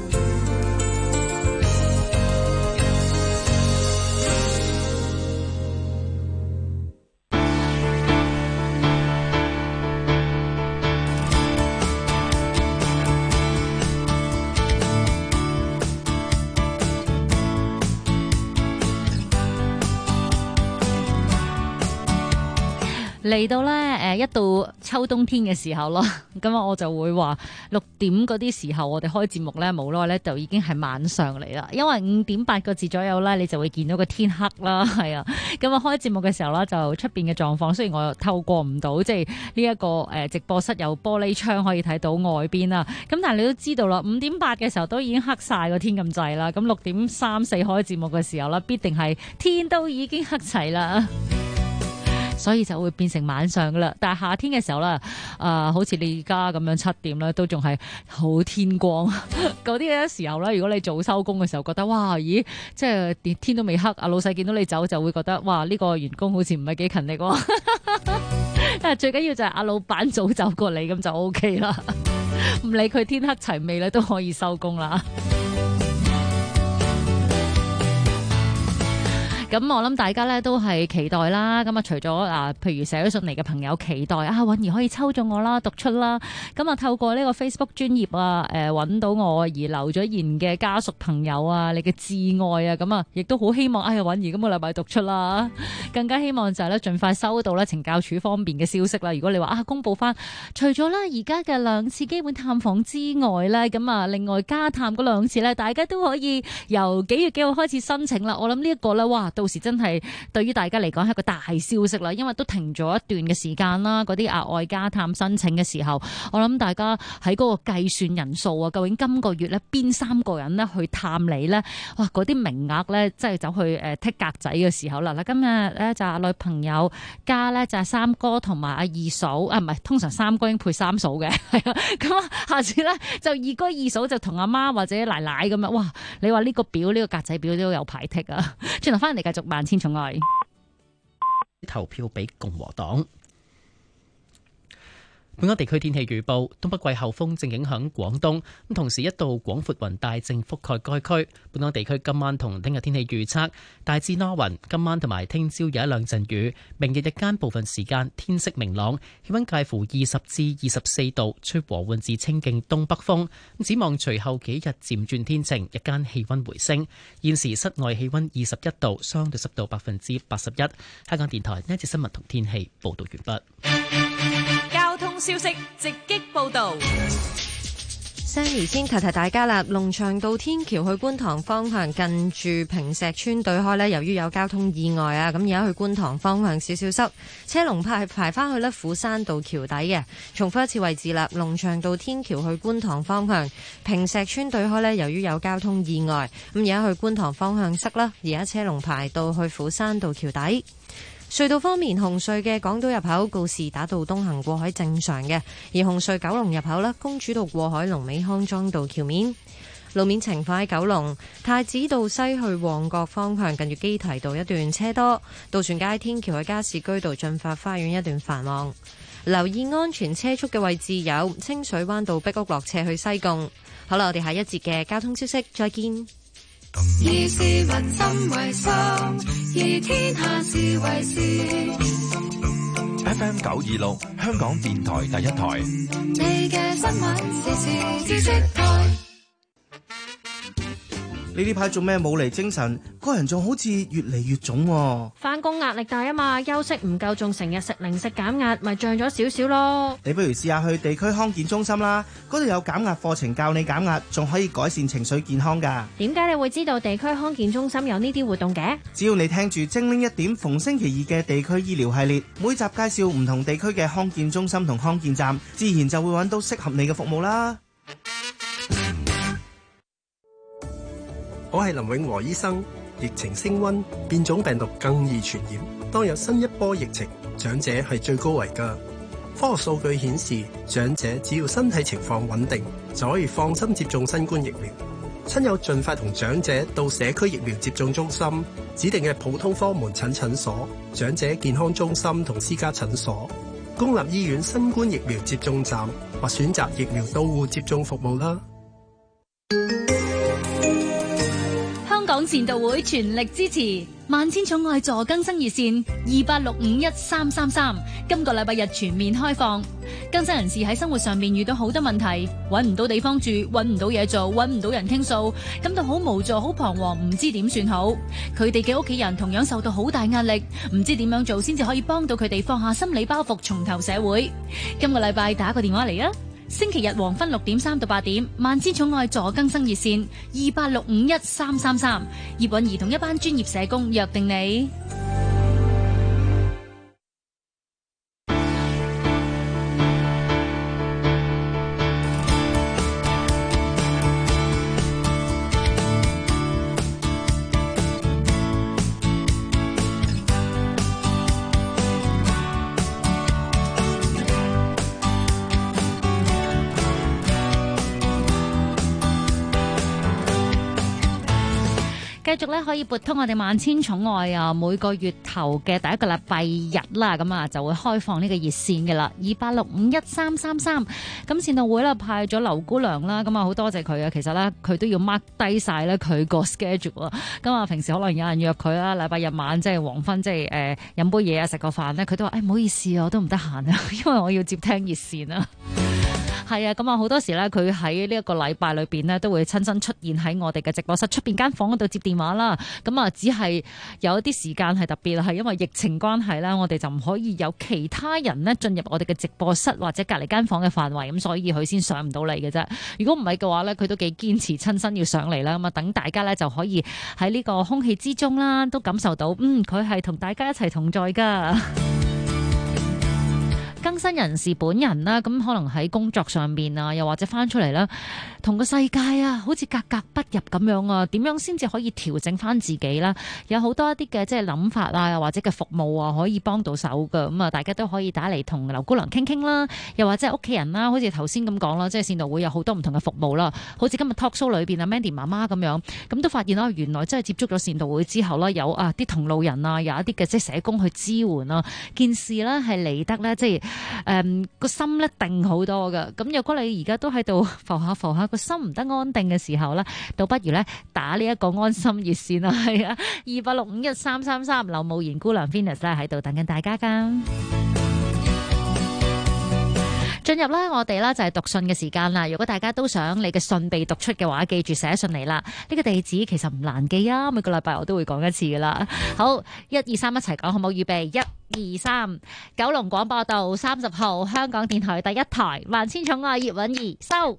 嚟到咧一到秋冬天嘅時候咯，咁我就會話6點嗰啲時候，我哋開節目咧冇耐咧就已經係晚上嚟啦。因為5點8個字左右咧，你就會見到個天黑啦，係啊。咁啊開節目嘅時候咧，就出邊嘅狀況，雖然我透過唔到即係呢一個直播室有玻璃窗可以睇到外邊啦，咁但係你都知道啦，5點8嘅時候都已經黑晒個天咁滯啦。咁6點3、4開節目嘅時候咧，必定係天都已經黑齊啦。所以就會變成晚上噶啦，但係夏天嘅時候咧，好似你而家咁樣7點咧，都仲係好天光。嗰啲嘅時候咧，如果你早收工嘅時候，覺得哇，咦，即係天都未黑，阿老細見到你走就會覺得哇，呢個員工好似唔係幾勤力喎。 最緊要就係阿老闆早走過嚟咁就 OK 啦，唔理佢天黑齊未咧都可以收工啦。咁我諗大家咧都係期待啦，咁啊除咗譬如寫咗信嚟嘅朋友期待啊，韻兒可以抽中我啦，讀出啦，咁啊透過呢個 Facebook 專頁啊，揾到我而留咗言嘅家屬朋友啊，你嘅摯愛啊，咁啊亦都好希望韻兒今個禮拜讀出啦，更加希望就係咧盡快收到咧懲教署方面嘅消息啦。如果你話公佈翻，除咗咧而家嘅2次基本探訪之外咧，咁啊另外加探嗰2次咧，大家都可以由幾月幾號開始申請啦。我諗呢一個咧，哇！到時真係對於大家嚟講係一個大消息啦，因為都停咗一段嘅時間啦。嗰啲額外加探申請嘅時候，我諗大家喺嗰個計算人數啊，究竟今個月咧邊3個人咧去探你咧？哇！嗰啲名額咧，即係走去剔格仔嘅時候啦。嗱，今日咧就係女朋友加咧就係3哥同埋阿2嫂唔係通常3哥應配3嫂嘅，係啊。咁啊，下次咧就2哥2嫂就同阿媽或者奶奶咁樣。哇！你話呢個表呢個格仔表都有排剔啊！轉頭翻嚟繼續萬千寵愛， 投票俾共和黨。本港地區天氣預報：東北季候風正影響廣東，咁同時一道廣闊雲帶正覆蓋該區。本港地區今晚同聽日天氣預測大致多雲，今晚同埋聽朝有1-2陣雨。明日日間部分時間天色明朗，氣溫介乎20至24度，吹和緩至清勁東北風。展望隨後幾日漸轉天晴，日間氣溫回升。現時室外氣溫21度，相對濕度81%。香港電台呢一節新聞同天氣報道完畢。 交通消息直擊報道。 Sammy 先提大家啦，龍翔道天橋去觀塘方向近住坪石邨對開呢，由於有交通意外啊，咁而家去觀塘方向少少塞，車龍排翻去呢斧山道橋底嘅。重複一次位置啦，龍翔道天橋去觀塘方向坪石邨對開呢，由於有交通意外，咁而家去觀塘方向塞啦，而家車龍排到去斧山道橋底。隧道方面，紅隧嘅港島入口告士打道東行過海正常嘅，而紅隧九龍入口咧，公主道過海龍尾康莊道橋面。路面情況喺九龍太子道西去旺角方向，近住基提道一段車多；渡船街天橋去加士居道進發花園一段繁忙。留意安全車速嘅位置有清水灣道碧屋落斜去西貢。好啦，我哋下一節嘅交通消息再見。 以市民心為心，以天下事為事。 FM 926，香港電台第一台。 你嘅新聞時事知識台。 你呢排做咩冇嚟精神？個人仲好似越嚟越腫喎。 返工壓力大啊嘛，休息唔夠，仲成日食零食減壓，咪漲咗少少咯。 你不如試下去地區康健中心啦，嗰度有減壓課程教你減壓，仲可以改善情緒健康㗎。 點解你會知道地區康健中心有呢啲活動嘅？ 只要你聽住精靈一點逢星期2嘅地區醫療系列，每集介紹唔同地區嘅康健中心同康健站，自然就會揾到適合你嘅服務啦。 我係林永和醫生。疫情升溫，變種病毒更易傳染。當有新一波疫情，長者係最高危㗎。科學數據顯示，長者只要身體情況穩定，就可以放心接種新冠疫苗。親友盡快同長者到社區疫苗接種中心、指定嘅普通科門診診所、長者健康中心同私家診所、公立醫院新冠疫苗接種站或選擇疫苗到戶接種服務啦。 香港善導會全力支持萬千寵愛助更生熱線28651333，今個禮拜日全面開放。更生人士喺生活上面遇到好多問題，揾唔到地方住，揾唔到嘢做，揾唔到人傾訴，感到好無助、好彷徨，唔知點算好。佢哋嘅屋企人同樣受到好大壓力，唔知點樣做先至可以幫到佢哋放下心理包袱，重投社會。今個禮拜打個電話嚟啊！星期日黃昏6點3到8點，萬千寵愛助更生熱線28651333，葉韻儀同一班專業社工約定你。繼續咧可以撥通我哋萬千寵愛啊，每個月頭嘅第一個禮拜日啦，咁啊就會開放呢個熱線嘅啦，28651333。咁善導會咧派咗劉姑娘啦，咁啊好多謝佢啊。其實咧佢都要 mark 低晒咧佢個 schedule 啊。咁啊平時可能有人約佢啦，禮拜日晚即係黃昏即係飲杯嘢啊，食個飯咧，佢都話唔好意思啊，我都唔得閒啊，因為我要接聽熱線啊。係啊，咁啊好多時咧，佢喺呢一個禮拜裏邊呢，都會親身出現喺我哋嘅直播室出邊間房嗰度接電話啦。咁啊，只係有一啲時間係特別係因為疫情關係啦，我哋就唔可以有其他人呢進入我哋嘅直播室或者隔離間房嘅範圍，咁所以佢先上唔到嚟嘅啫。如果唔係嘅話呢，佢都幾堅持親身要上嚟啦。咁啊，等大家呢就可以喺呢個空氣之中啦，都感受到佢係同大家一齊同在㗎。更新人士本人啦，咁可能喺工作上面啊，又或者翻出嚟啦，同個世界啊，好似格格不入咁樣啊，點樣先至可以調整翻自己啦？有好多一啲嘅即係諗法啊，又或者嘅服務啊，可以幫到手噶。咁啊，大家都可以打嚟同劉姑娘傾傾啦，又或者係屋企人啦，好似頭先咁講啦，即係善導會有好多唔同嘅服務啦。好似今日 talk show 裏邊啊 Mandy 媽媽咁樣，咁都發現啦，原來真係接觸咗善導會之後啦，有啲同路人啊，有一啲嘅即係社工去支援啊，件事咧係嚟得咧，即係個心咧定好多噶。咁如果你而家都喺度浮下個心唔得安定嘅時候咧，倒不如咧打呢一個安心熱線啦，係啊，28651333，劉慕賢姑娘 Venus 咧喺度等緊大家噶。進入啦，我哋啦就係讀信嘅時間啦。如果大家都想你嘅信被讀出嘅話，記住寫信嚟啦。呢個地址其實唔難記啊，每個禮拜我都會講一次噶啦。好，1、2、3一齊講好冇？預備，1、2、3。九龍廣播道30號，香港電台第一台，萬千寵愛葉韻儀收。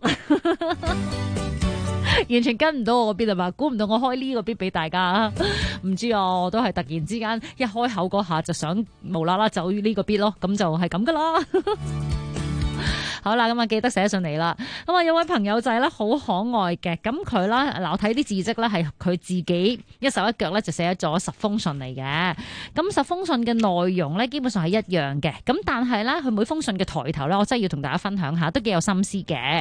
完全跟唔到我個 beat 啊嘛，估唔到我開呢個 beat 俾大家，唔知啊，我都係突然之間一開口嗰下就想無啦啦走呢個 beat 咯，咁就係咁噶啦。好啦，咁啊記得寫信嚟啦。咁啊有位朋友仔咧好可愛嘅，咁佢啦嗱，我睇啲字跡咧係佢自己一手一腳咧就寫咗10封信嚟嘅。咁10封信嘅內容咧基本上係一樣嘅，咁但係咧佢每封信嘅抬頭咧，我真係要同大家分享下，都幾有心思嘅。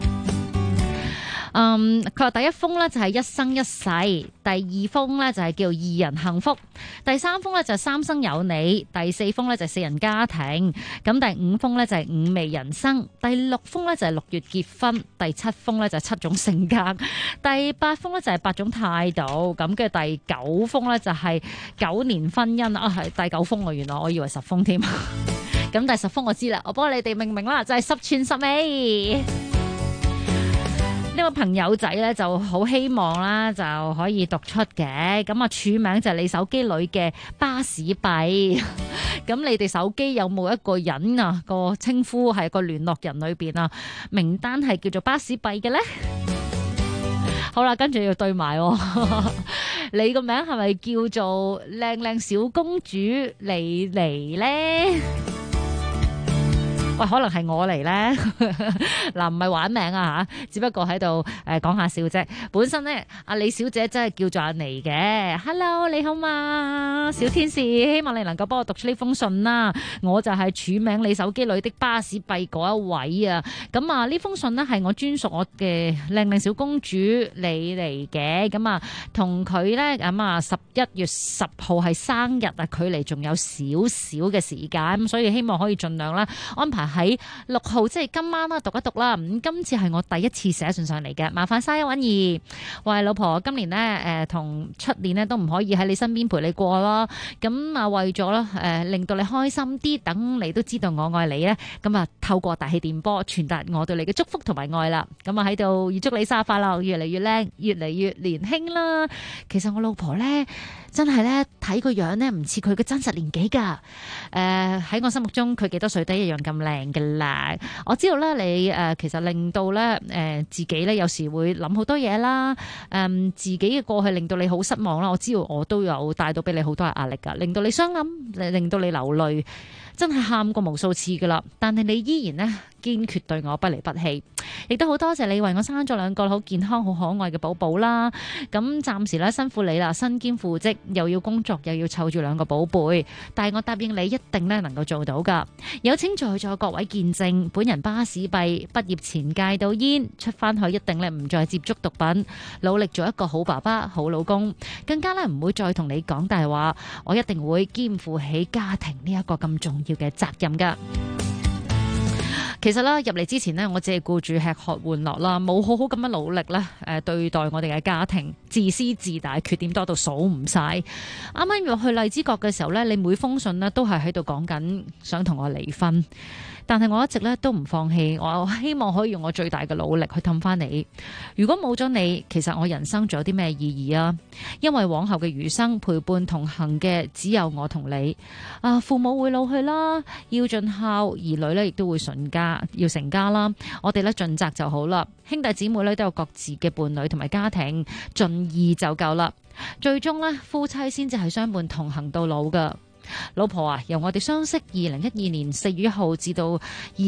佢話第一封呢就係一生一世，第二封呢就係叫二人幸福，第三封呢就係三生有你，第四封呢就係4人家庭，咁第五封呢就係5味人生，第6封呢就係6月結婚，第7封呢就係7種性格，第8封呢就係8種態度，咁嘅第9封呢就係9年婚姻啊，係第9封啊，原來我以為10封添，咁第10封我知啦，我幫你哋命名啦，就係10全10美。呢個朋友仔咧就好希望啦，就可以讀出嘅。咁啊，署名就係你手機裏嘅巴士幣。咁你哋手機有冇一個人啊個稱呼係個聯絡人裏邊啊名單係叫做巴士幣嘅咧？好啦，跟住要對埋。你個名係咪叫做靚靚小公主莉莉咧？喂，可能係我嚟咧，嗱唔係玩名啊吓，只不過喺度講下笑啫。本身咧，阿李小姐真係叫做阿妮嘅。Hello， 你好嘛，小天使，希望你能夠幫我讀出呢封信啦。我就係署名你手機裏的巴士幣嗰一位啊。咁啊，呢封信呢係我專屬我嘅靚靚小公主你嚟嘅。咁啊，同佢咧咁啊11月10號係生日啊，距離仲有少少嘅時間，咁所以希望可以盡量啦安排喺6號，即係今晚啦，讀一讀啦。咁今次係我第一次寫信上嚟嘅，麻煩晒韻儀。喂，老婆，今年呢，同出年呢都唔可以喺你身邊陪你過咯。咁啊，為咗令到你開心啲，等你都知道我愛你咧。咁啊，透過大氣電波傳達我對你嘅祝福同埋愛啦。咁啊，喺度預祝你生日快樂，越嚟越靚，越嚟越年輕啦。其實我老婆咧，真係咧睇個樣咧唔似佢嘅真實年紀噶。喺我心目中，佢幾多歲都一樣咁靚噶啦。我知道咧，你其實令到咧自己咧有時會諗好多嘢啦。自己嘅過去令到你好失望啦。我知道我都有帶到俾你好多壓力噶，令到你傷諗，令到你流淚。 真係喊過無數次噶啦，但係你依然呢堅決對我不離不棄，亦都好多謝你為我生咗2個好健康、好可愛嘅寶寶啦。咁暫時咧辛苦你啦，身兼父職，又要工作，又要湊住2個寶貝，但係我答應你一定咧能夠做到噶。有請在座各位見證，本人巴士閉，畢業前戒到煙，出翻去一定咧唔再接觸毒品，努力做一個好爸爸、好老公，更加咧唔會再同你講大話，我一定會肩負起家庭呢一個咁重要嘅責任噶。其實啦，入嚟之前呢，我只係顧住吃喝玩樂啦，冇好好咁樣努力咧，對待我哋嘅家庭，自私自大，缺點多到數唔晒。啱啱入去荔枝角嘅時候呢，你每封信呢都係喺度講緊想同我離婚。但係我一直咧都唔放棄，我希望可以用我最大嘅努力去氹翻你。如果冇咗你，其實我人生仲有啲咩意義啊？因為往後嘅餘生陪伴同行嘅只有我同你。父母會老去啦，要盡孝，兒女咧亦都會要成家啦。我哋咧盡責就好啦，兄弟姊妹咧都有各自嘅伴侶同埋家庭，盡義就夠啦。最終咧，夫妻先至係相伴同行到老噶。老婆啊，由我哋相識2012年4月1號至到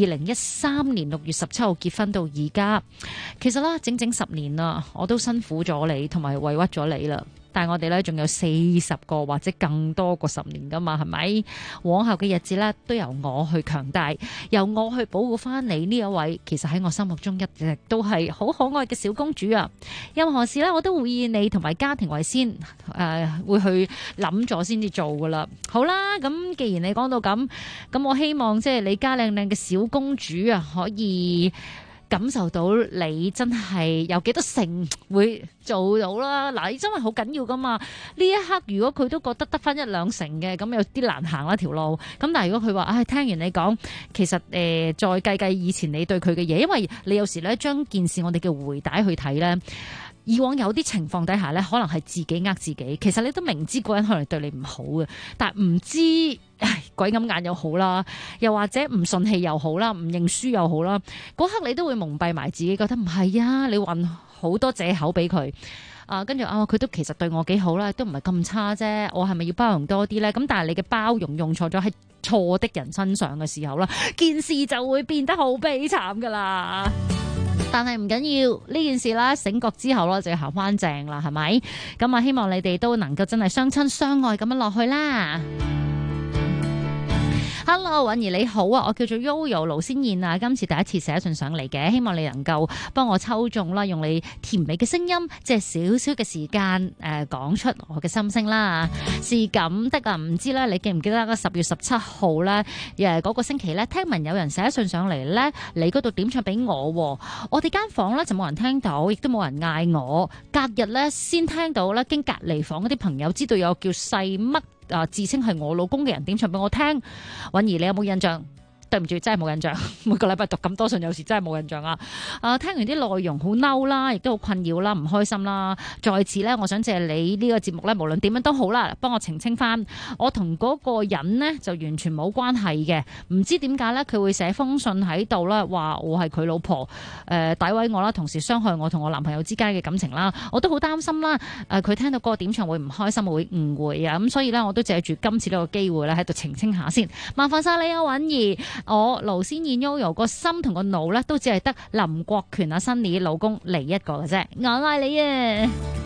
2013年6月17號結婚到而家，其實啦整整10年啦，我都辛苦咗你同埋委屈咗你啦。但係我哋咧仲有40個或者更多個10年噶嘛，係咪？往後嘅日子咧都由我去強大，由我去保護翻你呢一位，其實喺我心目中一直都係好可愛嘅小公主啊！任何事咧我都會以你同埋家庭為先，會去諗咗先至做噶啦。好啦，咁既然你講到咁我希望即係你家靚靚嘅小公主啊，可以感受到你真係有幾多成會做到啦！嗱，你真係好緊要噶嘛？呢一刻如果佢都覺得翻1-2成嘅，咁有啲難行啦條路。咁但係如果佢話，聽完你講，其實再計計以前你對佢嘅嘢，因為你有時咧將件事我哋嘅回帶去睇咧。以往有啲情況底下咧，可能係自己呃自己，其實你都明知嗰人可能對你唔好嘅，但係唔知鬼咁眼又好啦，又或者唔順氣又好啦，唔認輸又好啦，嗰刻你都會蒙蔽埋自己，覺得唔係啊，你揾好多藉口俾佢。跟住佢都其實對我幾好啦，都唔係咁差啫。我係咪要包容多啲呢？咁但係你嘅包容用錯咗喺錯的人身上嘅時候啦，件事就會變得好悲慘噶啦。但係唔緊要，呢件事啦，醒覺之後啦，就要行翻正啦，係咪？咁啊，希望你哋都能夠真係相親相愛咁樣落去啦。Hello， 允兒你好啊，我叫做 Yoyo 盧先燕啊，今次第一次寫信上嚟嘅，希望你能夠幫我抽中啦，用你甜美嘅聲音，即係少少嘅時間講出我嘅心聲啦。是咁的啊，唔知咧你記唔記得10月17號咧嗰個星期咧，聽聞有人寫信上嚟咧，你嗰度點唱俾我哋間房咧就冇人聽到，亦都冇人嗌我，隔日咧先聽到咧，經隔離房嗰啲朋友知道有叫細乜自稱係我老公嘅人點唱俾我聽。允兒你有冇印象？對唔住，真係冇印象。每個禮拜讀咁多信，有時真係冇印象啊！聽完啲內容好嬲啦，亦都好困擾啦，唔開心啦。在此呢，我想借你呢個節目呢，無論點樣都好啦，幫我澄清翻，我同嗰個人呢就完全冇關係嘅。唔知點解呢，佢會寫封信喺度啦，話我係佢老婆，詆毀我啦，同時傷害我同我男朋友之間嘅感情啦。我都好擔心啦，佢聽到嗰個點唱會唔開心，會誤會啊。咁所以呢，我都借住今次呢個機會咧，喺度澄清下先。麻煩晒你啊，允兒。我盧先燕 Yoyo 個心同個腦咧，都只係得林國權啊Sunny老公嚟一個嘅啫，我愛你啊！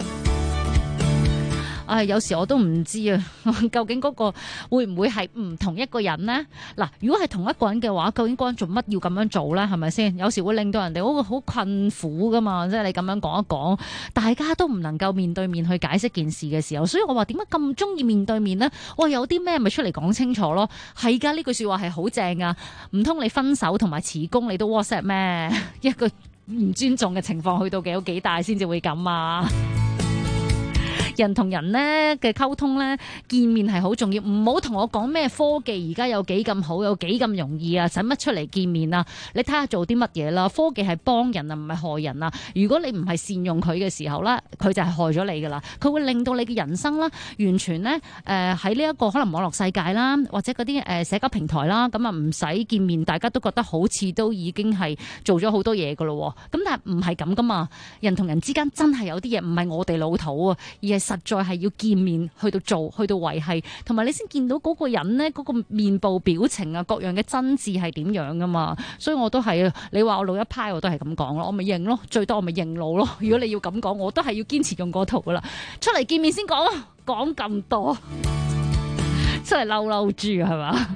有時我都唔知啊，究竟嗰個會唔會係唔同一個人呢？嗱，如果係同一個人嘅話，究竟嗰人做乜要咁樣做呢？係咪先？有時會令到人哋好困苦噶嘛，即係你咁樣講一講，大家都唔能夠面對面去解釋件事嘅時候，所以我話點解咁中意面對面呢？我有啲咩咪出嚟講清楚咯？係噶，呢句說話係好正啊！唔通你分手同埋辭工你都 WhatsApp 咩？一個唔尊重嘅情況去到幾大先至會咁啊？人同人呢嘅溝通呢，見面係好重要，唔好同我講咩科技而家有幾咁好，有幾咁容易啊，使乜出嚟見面啊？你睇下做啲乜嘢啦？科技係幫人啊，唔係害人啊。如果你唔係善用佢嘅時候啦，佢就係害咗你噶啦。佢會令到你嘅人生啦，完全呢喺呢一個可能網絡世界啦，或者嗰啲社交平台啦，咁啊唔使見面，大家都覺得好似都已經係做咗好多嘢噶咯。咁但係唔係咁噶嘛？人同人之間真係有啲嘢唔係我哋老土啊，而係實在係要見面去到做，去到維繫，同埋你先見到嗰個人呢，嗰個面部表情啊，各樣嘅真摯係點樣噶嘛。所以我都係，你話我老一派，我都係咁講咯，我咪認咯，最多我咪認老咯。如果你要咁講，我都係要堅持用嗰套噶啦，出嚟見面先講，講咁多，出嚟嬲豬係嘛？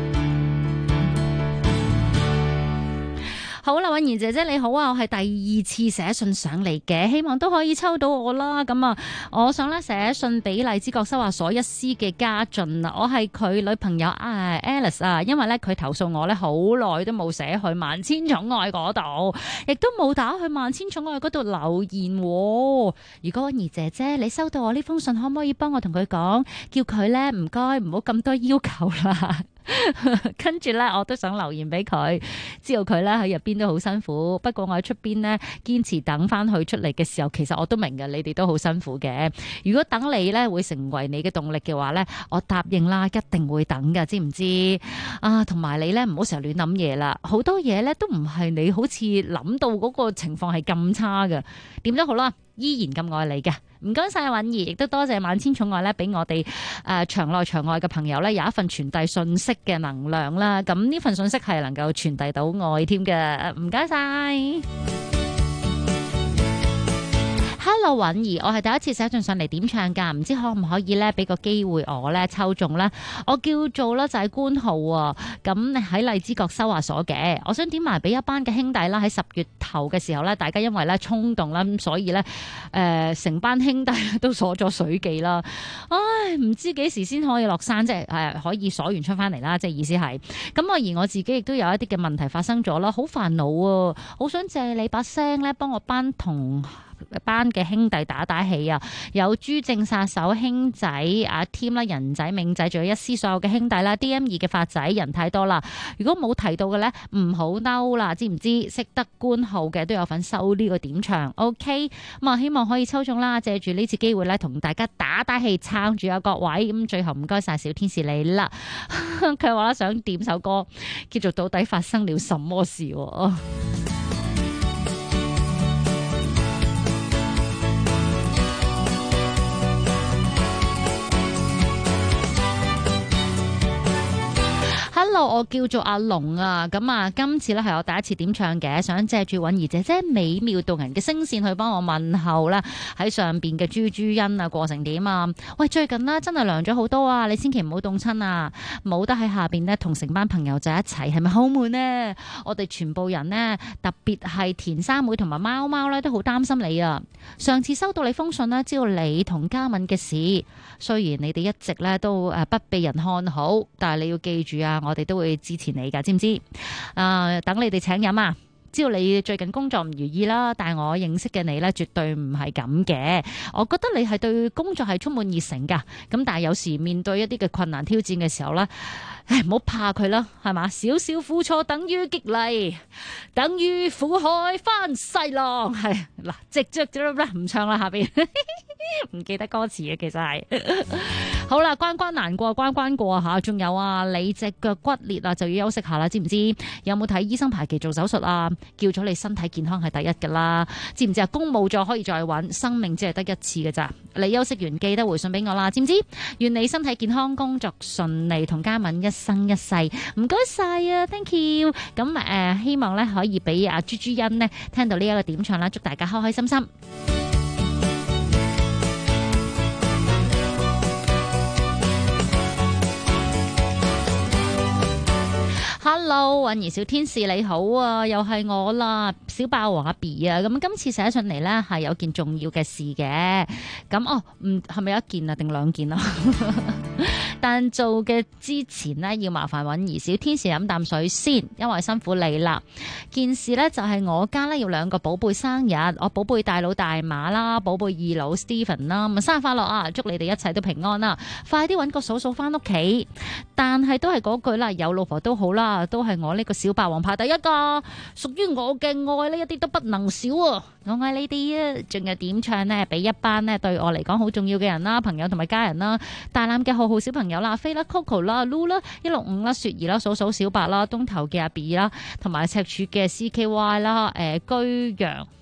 好啦，允兒姐姐你好啊，我係第2次寫信上嚟嘅，希望都可以抽到我啦。咁啊，我想咧寫信俾荔枝角收押所一師嘅家俊啊，我係佢女朋友Alice 啊，因為咧佢投訴我咧好耐都冇寫去萬千寵愛嗰度，亦都冇打去萬千寵愛嗰度留言。如果允兒姐姐你收到我呢封信，可唔可以幫我同佢講，叫佢咧唔該唔好咁多要求啦。跟住咧，我都想留言俾佢，知道佢咧喺入邊都好辛苦。不過我喺出邊咧堅持等翻佢出嚟嘅時候，其實我都明嘅，你哋都好辛苦嘅。如果等你咧會成為你嘅動力嘅話咧，我答應啦，一定會等噶，知唔知啊？同埋你咧唔好成日亂諗嘢啦，好多嘢咧都唔係你好似諗到嗰個情況係咁差嘅。點都好啦，依然咁愛你嘅。唔該晒允兒，亦都多謝萬千寵愛咧，俾我哋場內場外嘅朋友咧有一份傳遞信息嘅能量啦。咁呢份信息係能夠傳遞到愛添嘅，唔該晒。Hello， 允兒，我係第一次寫信上嚟點唱㗎，唔知可唔可以咧俾個機會我咧抽中咧？我叫做咧就係官號啊，咁喺荔枝角收押所嘅，我想點埋俾一班嘅兄弟啦。喺10月頭嘅時候咧，大家因為咧衝動啦，咁所以咧成班兄弟都鎖咗水記啦。唉，唔知幾時先可以落山，即係可以鎖完出翻嚟啦。即係意思係咁而我自己亦都有一啲嘅問題發生咗啦，好煩惱啊！好想借你把聲咧，幫我班嘅兄弟打打氣啊！有朱正殺手兄仔阿添啦、人仔、明仔，仲有一師所有嘅兄弟啦。DM2 嘅發仔人太多啦，如果冇提到嘅咧，唔好嬲啦，知唔知？識得官號嘅都有份收呢個點唱 ，OK？咁啊，希望可以抽中啦！借住呢次機會咧，同大家打打氣，撐住啊各位！咁最後唔該晒小天使你啦，佢話想點首歌，叫做到底發生了什麼事喎。Hello， 我叫做阿龍啊，咁啊，今次咧係我第一次點唱嘅，想借住允兒姐姐美妙動人嘅聲線去幫我問候啦。喺上邊嘅朱茵啊，過成點啊？喂，最近啦真係涼咗好多啊，你千祈唔好凍親啊，冇得喺下邊呢同成班朋友仔一齊，係咪好悶呢？我哋全部人呢，特別係田三妹同埋貓貓咧，都好擔心你啊。上次收到你封信呢，知道你同嘉敏嘅事，雖然你哋一直咧都不被人看好，但係你要記住啊，我哋都會支持你噶，知唔知？等你哋請飲啊！知道你最近工作唔如意啦，但係我認識嘅你呢，絕對唔係咁嘅。我覺得你係對工作係充滿熱誠噶，咁但係有時面對一啲嘅困難挑戰嘅時候呢，唔好怕佢啦，係嘛？少少苦楚等於激勵，等於苦海翻細浪。係嗱，直接唔唱啦，下邊唔記得歌詞嘅，其實係好啦，關關難過關關過吓，仲有啊，你隻腳骨裂啊，就要休息下啦，知唔知？有冇睇醫生排期做手術啊？叫咗你身體健康係第一噶啦，知唔知啊？工冇咗可以再搵，生命只係得一次嘅咋。你休息完記得回信俾我啦，知唔知？願你身體健康，工作順利，同嘉敏一生一世。唔該晒啊 ，thank you。咁希望咧可以俾阿朱茵呢聽到呢一個點唱啦，祝大家開開心心。Hello， 允兒小天使你好啊，又係我啦，小霸王阿 B 啊，咁今次寫上嚟呢係有件重要嘅事嘅，咁係咪一件啊定兩件啊？但做嘅之前呢，要麻煩允兒小天使飲啖水先，因為辛苦你啦。件事呢，就係我家呢有兩個寶貝生日，我寶貝大佬大馬啦，寶貝二佬 Stephen 啦，咁生日快樂啊！祝你哋一切都平安啦，快啲搵個嫂嫂翻屋企。但係都係嗰句啦，有老婆都好啦，都係我呢個小霸王排第一個，屬於我嘅愛呢，一啲都不能少啊！我愛你哋啊！仲有點唱呢？俾一班呢對我嚟講好重要嘅人啦，朋友同埋家人啦，大欖嘅浩浩小朋友啦，飛啦 Coco 啦 Lu 啦165啦雪兒啦嫂嫂小白啦東頭嘅阿 B 啦，同埋赤柱嘅 CKY 啦居陽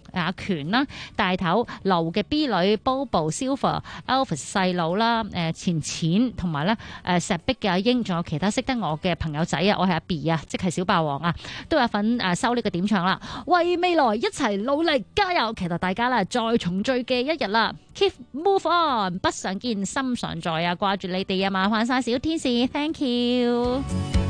阿權啦、大頭劉嘅 B 女 Bobo、Silver、Alvis 細佬啦、錢錢同埋咧石壁嘅阿英，仲有其他識得我嘅朋友仔啊，我係阿 B 啊，即係小霸王啊，都有份收呢個點唱啦，為未來一齊努力加油，期待大家啦再重聚嘅一日啦 ，Keep move on， 不常見心常在啊，掛住你哋啊，麻煩晒小天使 ，Thank you。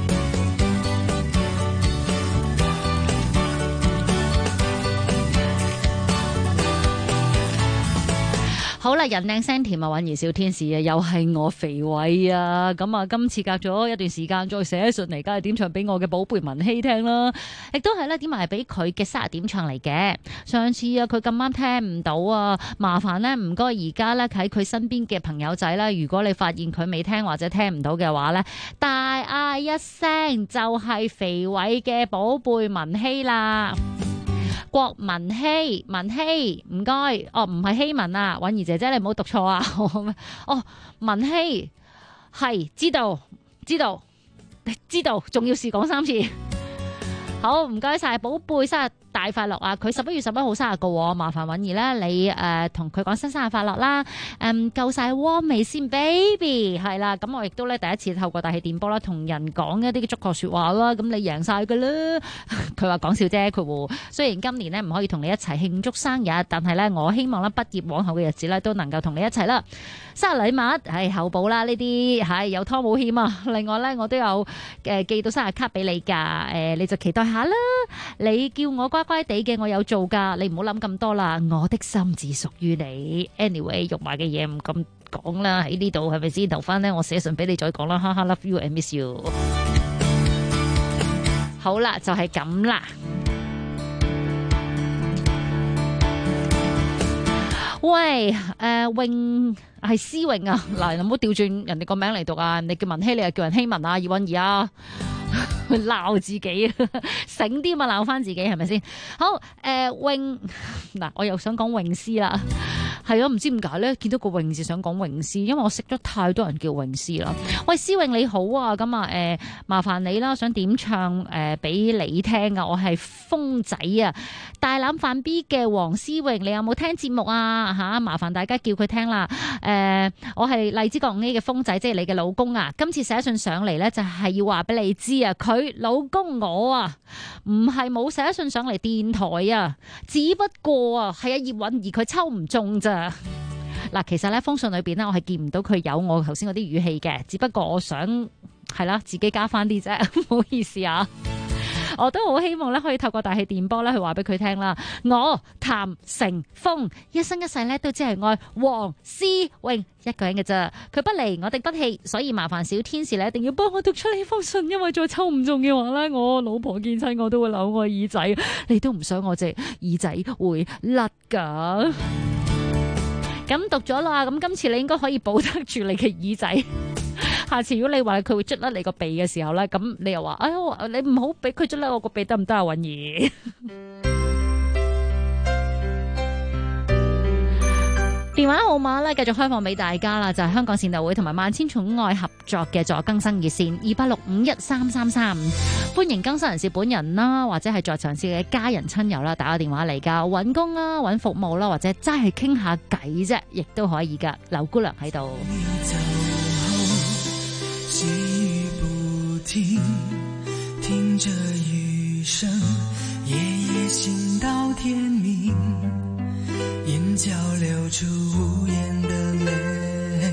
好啦，人靚聲甜啊，韻兒小天使啊，又係我肥偉啊，咁啊，今次隔咗一段時間再寫信嚟，梗係點唱俾我嘅寶貝文希聽啦，亦都係咧點埋係俾佢嘅生日點唱嚟嘅。上次啊，佢咁啱聽唔到啊，麻煩咧唔該，而家咧喺佢身邊嘅朋友仔啦，如果你發現佢未聽或者聽唔到嘅話咧，大嗌一聲就係肥偉嘅寶貝文希啦。郭文希，文希唔該，哦唔係希文啊，韻兒姐姐你唔好讀錯啊，哦文希係知道，仲要試講3次，好唔該晒，寶貝生日大快樂啊！佢11月11號生日噶，麻煩韻兒咧，你同佢講新生日快樂啦，夠晒鍋味先 ，baby 係啦，咁我亦都咧第一次透過大氣電波啦，同人講一啲祝賀說話啦，咁你贏晒噶啦，佢話講笑啫，佢雖然今年咧唔可以同你一齊慶祝生日，但係咧我希望咧畢業往後嘅日子咧都能夠同你一齊啦。生日禮物係後補啦，呢啲係有拖冇欠啊。另外咧我都有寄到生日卡俾你噶，你就期待下啦。你叫我乖乖地嘅，我有做噶，你唔好諗咁多啦。我的心只屬於你。Anyway， 肉麻嘅嘢唔咁講啦，喺呢度係咪先？留翻呢，我寫信俾你再講啦。哈哈 ，love you and miss you。好啦，就係咁啦。喂，詠係思詠啊，嗱，你唔好調轉人哋個名嚟讀啊，你叫文希，你又叫人希文啊，葉韻儀啊。鬧自己，醒啲嘛，鬧翻自己係咪先？好，詠嗱，我又想講詠詩啦，係啊，唔知點解咧，見到個詠字想講詠詩，因為我識咗太多人叫詠詩啦。喂，詩詠你好啊，咁啊，麻煩你啦，想點唱俾你聽啊，我係風仔啊，大欖飯 B 嘅黃詩詠，你有冇聽節目啊？吓，麻煩大家叫佢聽啦。我係荔枝角 A 嘅風仔，即係你嘅老公啊。今次寫信上嚟咧，就係要話俾你知啊，佢老公我啊，唔係冇寫信上嚟電台啊，只不過啊，係阿葉韻儀佢抽唔中咋。嗱，其實咧封信裏邊咧，我係見唔到佢有我頭先嗰啲語氣嘅，只不過我想係啦，自己加翻啲啫，唔好意思啊。我都好希望咧，可以透過大氣電波咧，去話俾佢聽啦。我譚成峰一生一世咧，都只係愛黃詩詠一個人嘅咋，佢不離我哋不棄，所以麻煩小天使咧，一定要幫我讀出呢封信，因為再抽唔中嘅話咧，我老婆見親我都會扭我耳仔，你都唔想我隻耳仔會甩噶。咁讀咗啦，咁今次你應該可以保得住你嘅耳仔。下次如果你話佢會捽甩你個鼻嘅時候咧，咁你又話，哎呀，你唔好俾佢捽甩我個鼻得唔得啊？韻儀電話號碼咧繼續開放俾大家啦，就係香港善導會同埋萬千寵愛合作嘅助更生熱線28651333，歡迎更生人士本人啦，或者係在場嘅家人親友啦，打個電話嚟噶，揾工啦，揾服務啦，或者齋係傾下偈啫，亦都可以噶。劉姑娘喺度。 細雨不停，聽着雨聲，夜夜心到天明，眼角流出無言的淚，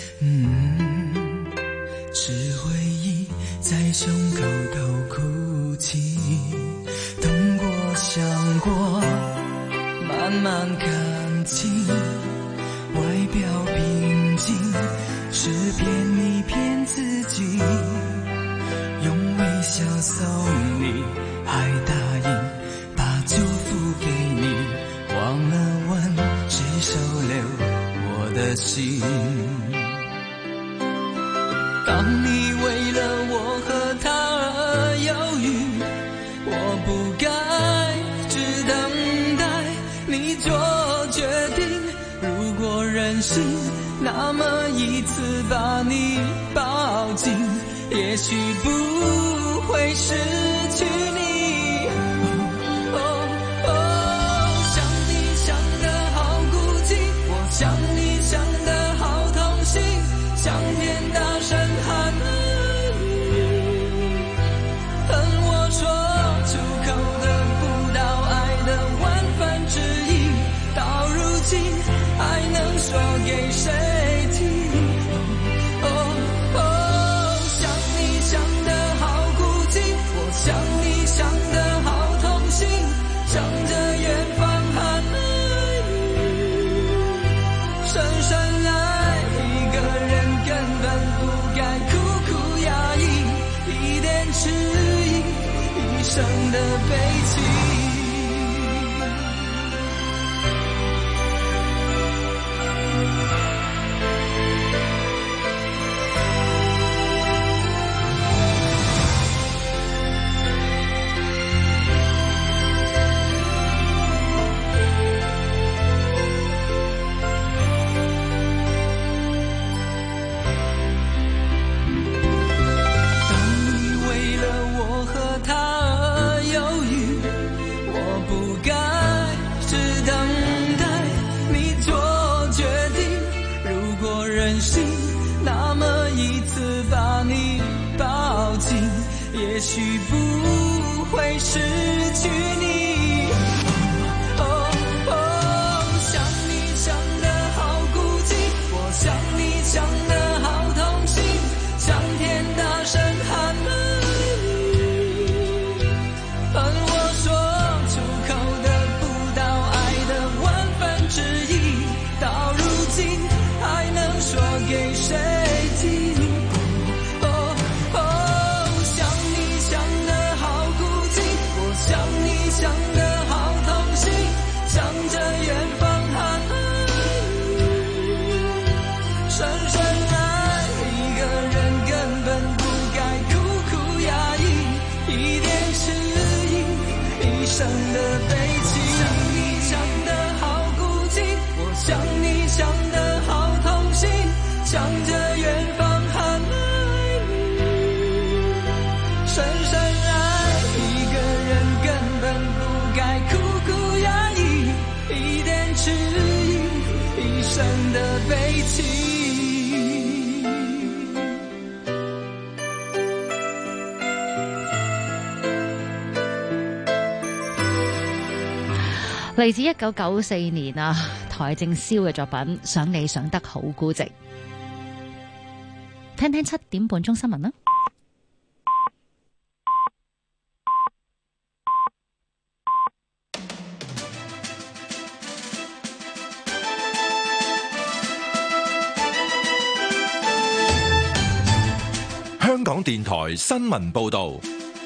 是回憶在胸口頭哭泣，痛過想過，慢慢看清，外表平靜，是騙你騙自己，用微笑送你，還答應把祝福給你，忘了問誰收留我的心。當你為了我和他而猶豫，我不該只等待你做決定，如果任性那麼一次把你抱緊，也許不會失去你。想迟疑，一生的悲戚。 也许不会失去你。想你想得好孤寂，我想你想得好痛心，向天大声喊爱你，恨我说出口的不到爱的万分之一，到如今还能说给谁听？想得好痛心，向着远方喊爱你，深深爱一个人根本不该苦苦压抑，一点迟疑，一生的悲戚。想你想得好孤寂，我想你想得好痛心，向着远方喊爱你，深深爱一个人根本不该苦苦压抑，一点迟疑，一生的悲戚。 嚟自1994年啊，邰正宵嘅作品《想你想得好孤寂》。聽聽7點半鐘新聞啦。 香港電台新聞報導，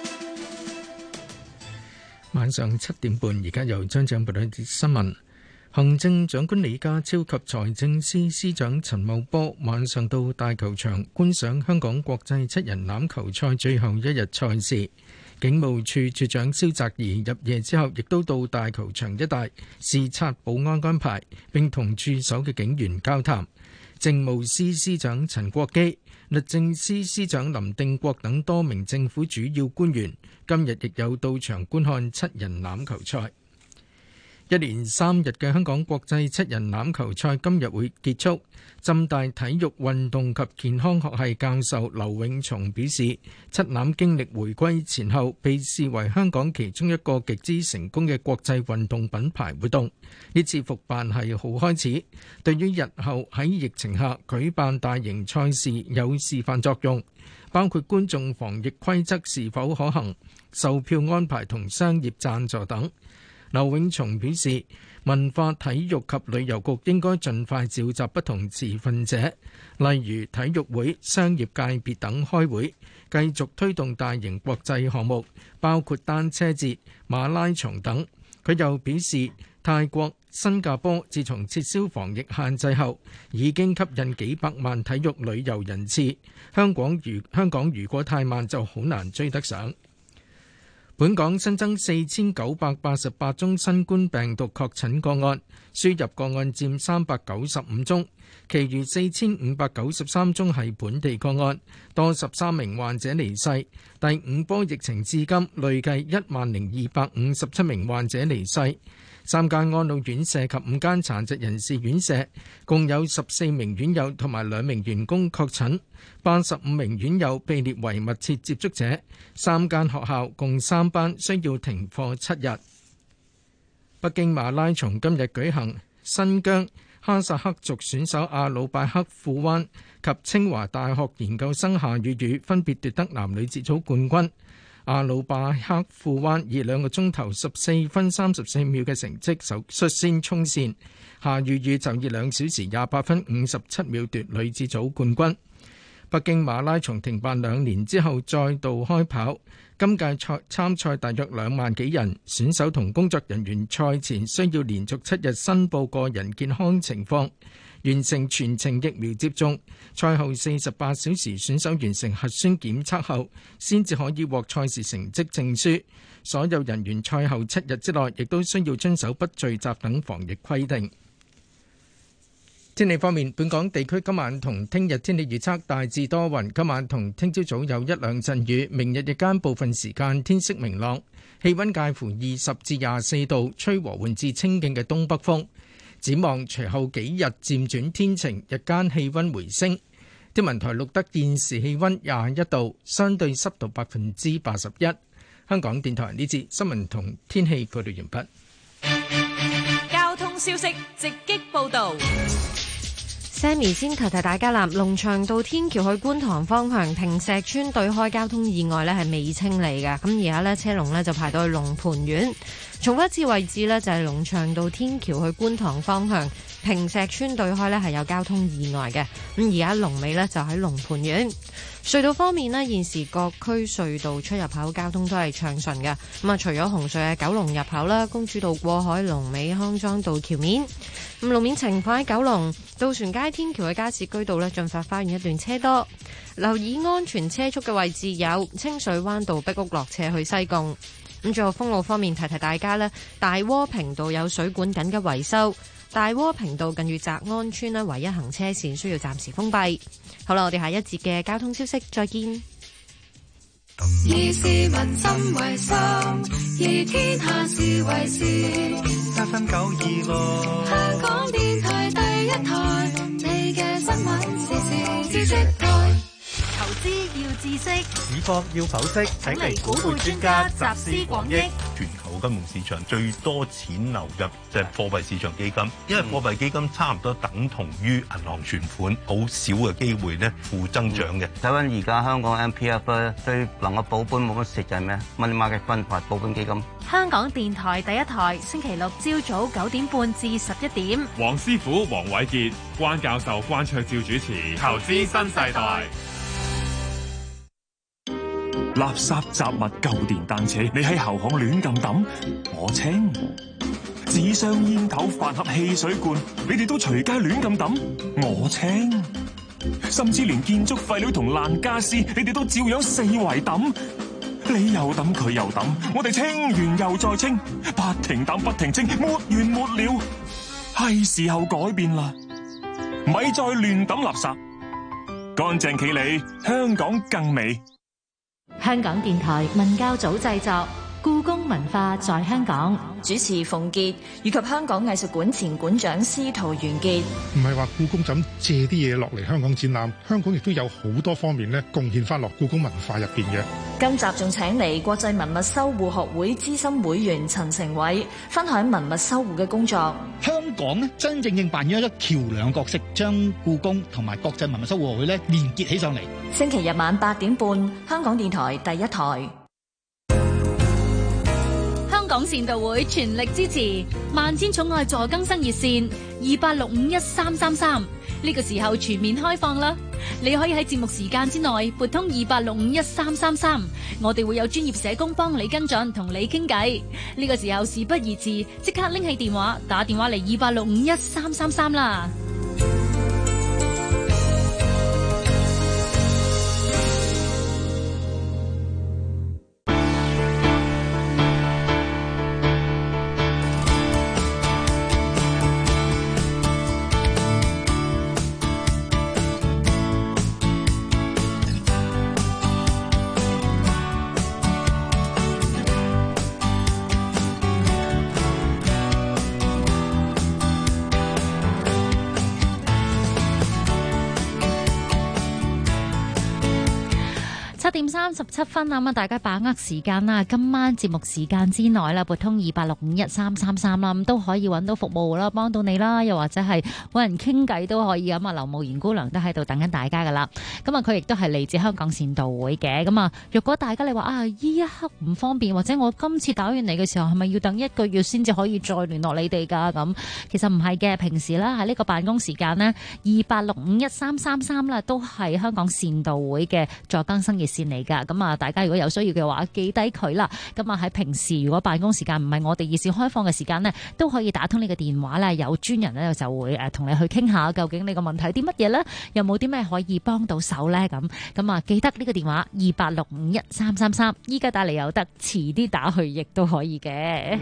晚上7點半，而家由張長報道啲新聞。行政長官李家超及財政司司長陳茂波晚上到大球場觀賞香港國際7人欖球賽最後一日賽事。警務處處長蕭澤頤入夜之後，亦都到大球場一帶視察保安安排，並同駐守嘅警員交談。政務司司長陳國基、律政司司長林定國等多名政府主要官員今日亦有到場觀看7人欖球賽。一連3日嘅香港國際7人欖球賽今日會結束。浸大體育運動及健康學系教授劉永松表示，七欖經歷回歸前後被視為香港其中一個極之成功嘅國際運動品牌活動，呢次復辦係好開始，對於日後喺疫情下舉辦大型賽事有示範作用，包括觀眾防疫規則是否可行、售票安排同商業贊助等。劉永松表示，文化體育及旅遊局應該盡快召集不同持份者，例如體育會、商業界別等開會，繼續推動大型國際項目，包括單車節、馬拉松等。佢又表示，泰國、新加坡自從撤銷防疫限制後，已經吸引幾百萬體育旅遊人次。香港如果太慢，就好難追得上。本港新增4988宗新冠病毒確診個案，輸入個案佔395宗，其餘4593宗係本地個案，多13名患者離世。第5波疫情至今累計10257名患者離世。3間安老院舍及5間殘疾人士院舍共有14名院友同埋2名員工確診，85名院友被列為密切接觸者。3間學校共3班需要停課7日。北京馬拉松今日舉行，新疆哈薩克族選手阿魯拜克富灣及清華大學研究生夏雨雨分別奪得男女節組冠軍。阿魯拜克富灣以2個鐘頭14分34秒嘅成績率先衝線，夏雨雨就以2小時28分57秒奪女子組冠軍。 北京馬拉松停辦2年之後再度開跑，今屆參賽大約2萬幾人，選手同工作人員賽前需要連續7日申報個人健康情況，完成全程疫苗接種。賽後48小時，選手完成核酸檢測後，先至可以獲賽事成績證書。所有人員賽後7日之內，亦都需要遵守不聚集等防疫規定。天氣方面，本港地區今晚同聽日天氣預測大致多雲，今晚同聽朝早有1、2陣雨，明日日間部分時間天色明朗，氣溫介乎20至24度，吹和緩至清勁嘅東北風。展望隨後幾日漸轉天晴，日間氣溫回升。天文台錄得現時氣溫21度，相對濕度81%。香港電台呢節新聞同天氣報道完畢。交通消息直擊報道。 Sammy 先提提大家啦，龍翔道天橋去觀塘方向坪石邨對開交通意外呢係未清理嘅，咁而家呢車龍呢就排到去龍蟠苑。重複一次位置呢就係龍翔道天橋去觀塘方向坪石邨對開呢係有交通意外嘅，咁而家龍尾呢就喺龍蟠苑。隧道方面呢，現時各區隧道出入口交通都係暢順嘅。咁啊，除咗紅隧嘅九龍入口啦，公主道過海龍尾康莊道橋面。咁路面情況喺九龍渡船街天橋嘅加士居道呢，進發花園一段車多，留意安全車速嘅位置有清水灣道碧屋落斜去西貢。咁最後封路方面提提大家呢，大窩坪道有水管緊急維修，大窩坪道近住澤安村呢，唯一行車線需要暫時封閉。好啦，我哋下一節嘅交通消息再見。 以市民心為心，以天下事為事。7分926，香港電台第一台，你嘅新聞時事知識台。 投資要知識， 市況要剖析， 請嚟股匯專家集思廣益。 全球金融市場最多錢流入就係貨幣市場基金，因為貨幣基金差唔多等同於銀行存款，好少嘅機會咧負增長嘅。 睇翻而家香港 MPF 咧，最能夠保本冇乜蝕就係咩？Money Market Fund或保本基金。 香港電台第一台，星期六朝早9點半至11點。 黃師傅黃偉傑、關教授關卓照主持《投資新世代》。 垃圾雜物舊電單車，你喺後巷亂咁抌，我清；紙箱煙頭飯盒汽水罐，你哋都隨街亂咁抌，我清；甚至連建築廢料同爛家私，你哋都照樣四圍抌，你又抌佢又抌，我哋清完又再清，不停抌不停清，沒完沒了。係時候改變啦，咪再亂抌垃圾，乾淨企理，香港更美。 香港電台文教組製作《故宮文化在香港》， 主持馮傑以及香港藝術館前館長司徒元傑。 唔係話故宮就咁借啲嘢落嚟香港展覽，香港亦都有好多方面咧貢獻翻落故宮文化入邊嘅。 今集仲請嚟國際文物修護學會資深會員陳成偉分享文物修護嘅工作。 香港咧真正扮演一個橋樑角色，將故宮同埋國際文物修護學會咧連結起上嚟。 星期日晚8點半，香港電台第一台。 香港善導會全力支持萬千寵愛助更生熱線28651333，呢個時候全面開放啦！你可以喺節目時間之內撥通28651333，我哋會有專業社工幫你跟進，同你傾偈。呢個時候事不宜遲，即刻拎起電話打電話嚟28651333啦！ 6:37咁啊，大家把握時間啦，今晚節目時間之內啦，撥通28651333啦，咁都可以揾到服務啦，幫到你啦，又或者係揾人傾偈都可以咁啊。劉慕賢姑娘都喺度等緊大家噶啦，咁啊佢亦都係嚟自香港善導會嘅，咁啊若果大家你話啊呢一刻唔方便，或者我今次打完嚟嘅時候係咪要等1個月先至可以再聯絡你哋噶？咁其實唔係嘅，平時啦喺呢個辦公時間呢，28651333啦，都係香港善導會嘅助更生熱線嚟噶。咁啊大家如果有需要嘅話，記低佢啦。咁啊喺平時如果辦公時間唔係我哋熱線開放嘅時間呢，都可以打通呢個電話啦，有專人呢就會同你去傾下究竟你個問題啲乜嘢呢？有冇啲咩可以幫到手呢？咁啊記得呢個電話28651333，依家打嚟有得，遲啲打去亦都可以嘅。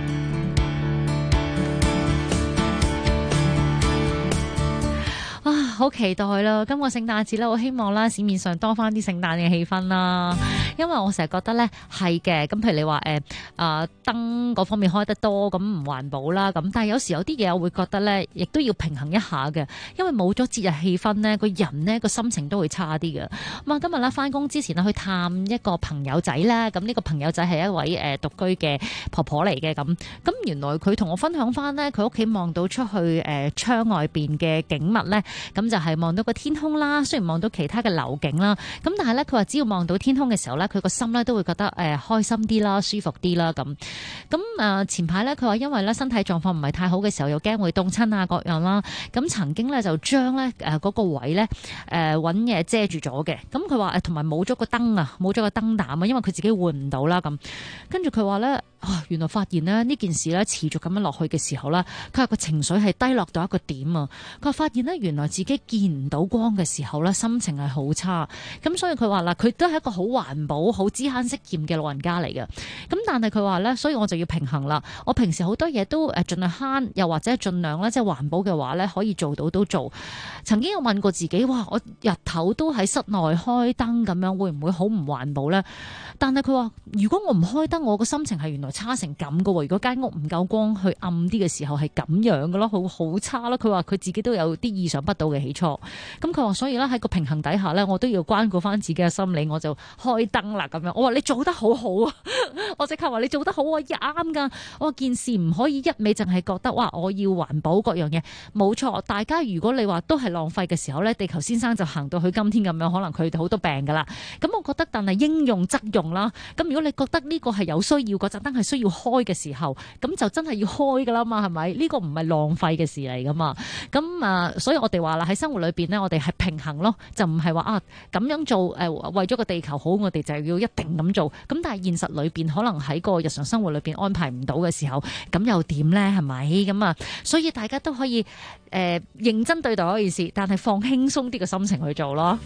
啊，好期待啦！今個聖誕節咧，我希望啦市面上多翻啲聖誕嘅氣氛啦。因為我成日覺得咧係嘅，咁譬如你話燈嗰方面開得多，咁唔環保啦。咁但係有時有啲嘢我會覺得咧，亦都要平衡一下嘅。因為冇咗節日氣氛咧，個人咧個心情都會差啲嘅。咁啊，今日咧翻工之前去探一個朋友仔啦。咁呢個朋友仔係一位獨居嘅婆婆嚟嘅。咁原來佢同我分享翻咧，佢屋企望到出去窗外邊嘅景物咧。咁就係望到個天空啦，雖然望到其他嘅樓景啦，咁但係咧佢話只要望到天空嘅時候咧，佢個心咧都會覺得開心啲啦，舒服啲啦咁。前排咧佢話因為咧身體狀況唔係太好嘅時候，又驚會凍親啊各樣啦，咁曾經咧就將咧嗰個位咧揾嘢遮住咗嘅。咁佢話同埋冇咗個燈啊，冇咗個燈膽啊，因為佢自己換唔到啦咁。跟住佢話咧原來發現咧呢件事咧持續咁樣落去嘅時候咧，佢話個情緒係低落到一個點啊。佢話發現咧原來自己見唔到光嘅時候咧，心情係好差。咁所以佢話啦，佢都係一個好環保、好知慳識儉嘅老人家嚟嘅。咁但係佢話咧，所以我就要平衡啦。我平時好多嘢都盡量慳，又或者盡量咧即係環保嘅話咧，可以做到都做。曾經有問過自己，哇！我日頭都喺室內開燈咁樣，會唔會好唔環保咧？但係佢話，如果我唔開燈，我個心情係原來差成咁㗎喎。如果間屋唔夠光，去暗啲嘅時候係咁樣嘅咯，好差咯。佢話佢自己都有啲意想不到嘅起初。咁佢話所以咧喺個平衡底下咧，我都要關顧翻自己嘅心理，我就開燈啦咁樣。我話你做得好好啊！我即刻話你做得好啊，啱㗎。我話件事唔可以一味淨係覺得哇，我要環保各樣嘢。冇錯，大家如果你話都係浪費嘅時候咧，地球先生就行到去今天咁樣，可能佢哋好多病㗎啦。咁我覺得，但係應用則用啦。咁如果你覺得呢個係有需要，嗰盞燈係需要開嘅時候，咁就真係要開㗎啦嘛，係咪？呢個唔係浪費嘅事嚟㗎嘛。咁所以我哋話啦，喺生活裏邊呢，我哋係平衡咯，就唔係話咁樣做為咗個地球好，我哋就要一定咁做。咁但係現實裏邊可能喺個日常生活裏邊安排唔到嘅時候，咁又點呢？係咪咁所以大家都可以認真對待嗰件事，但係放輕鬆啲嘅心情去做咯。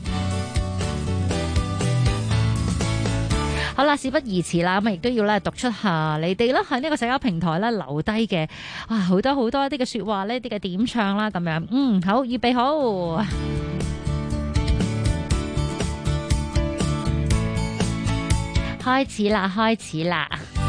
好啦，事不宜遲啦，咁亦都要咧讀出下你哋啦，喺呢個社交平台咧留低嘅好多好多一啲嘅說話呢，啲嘅點唱啦咁樣。好，預備好，開始啦。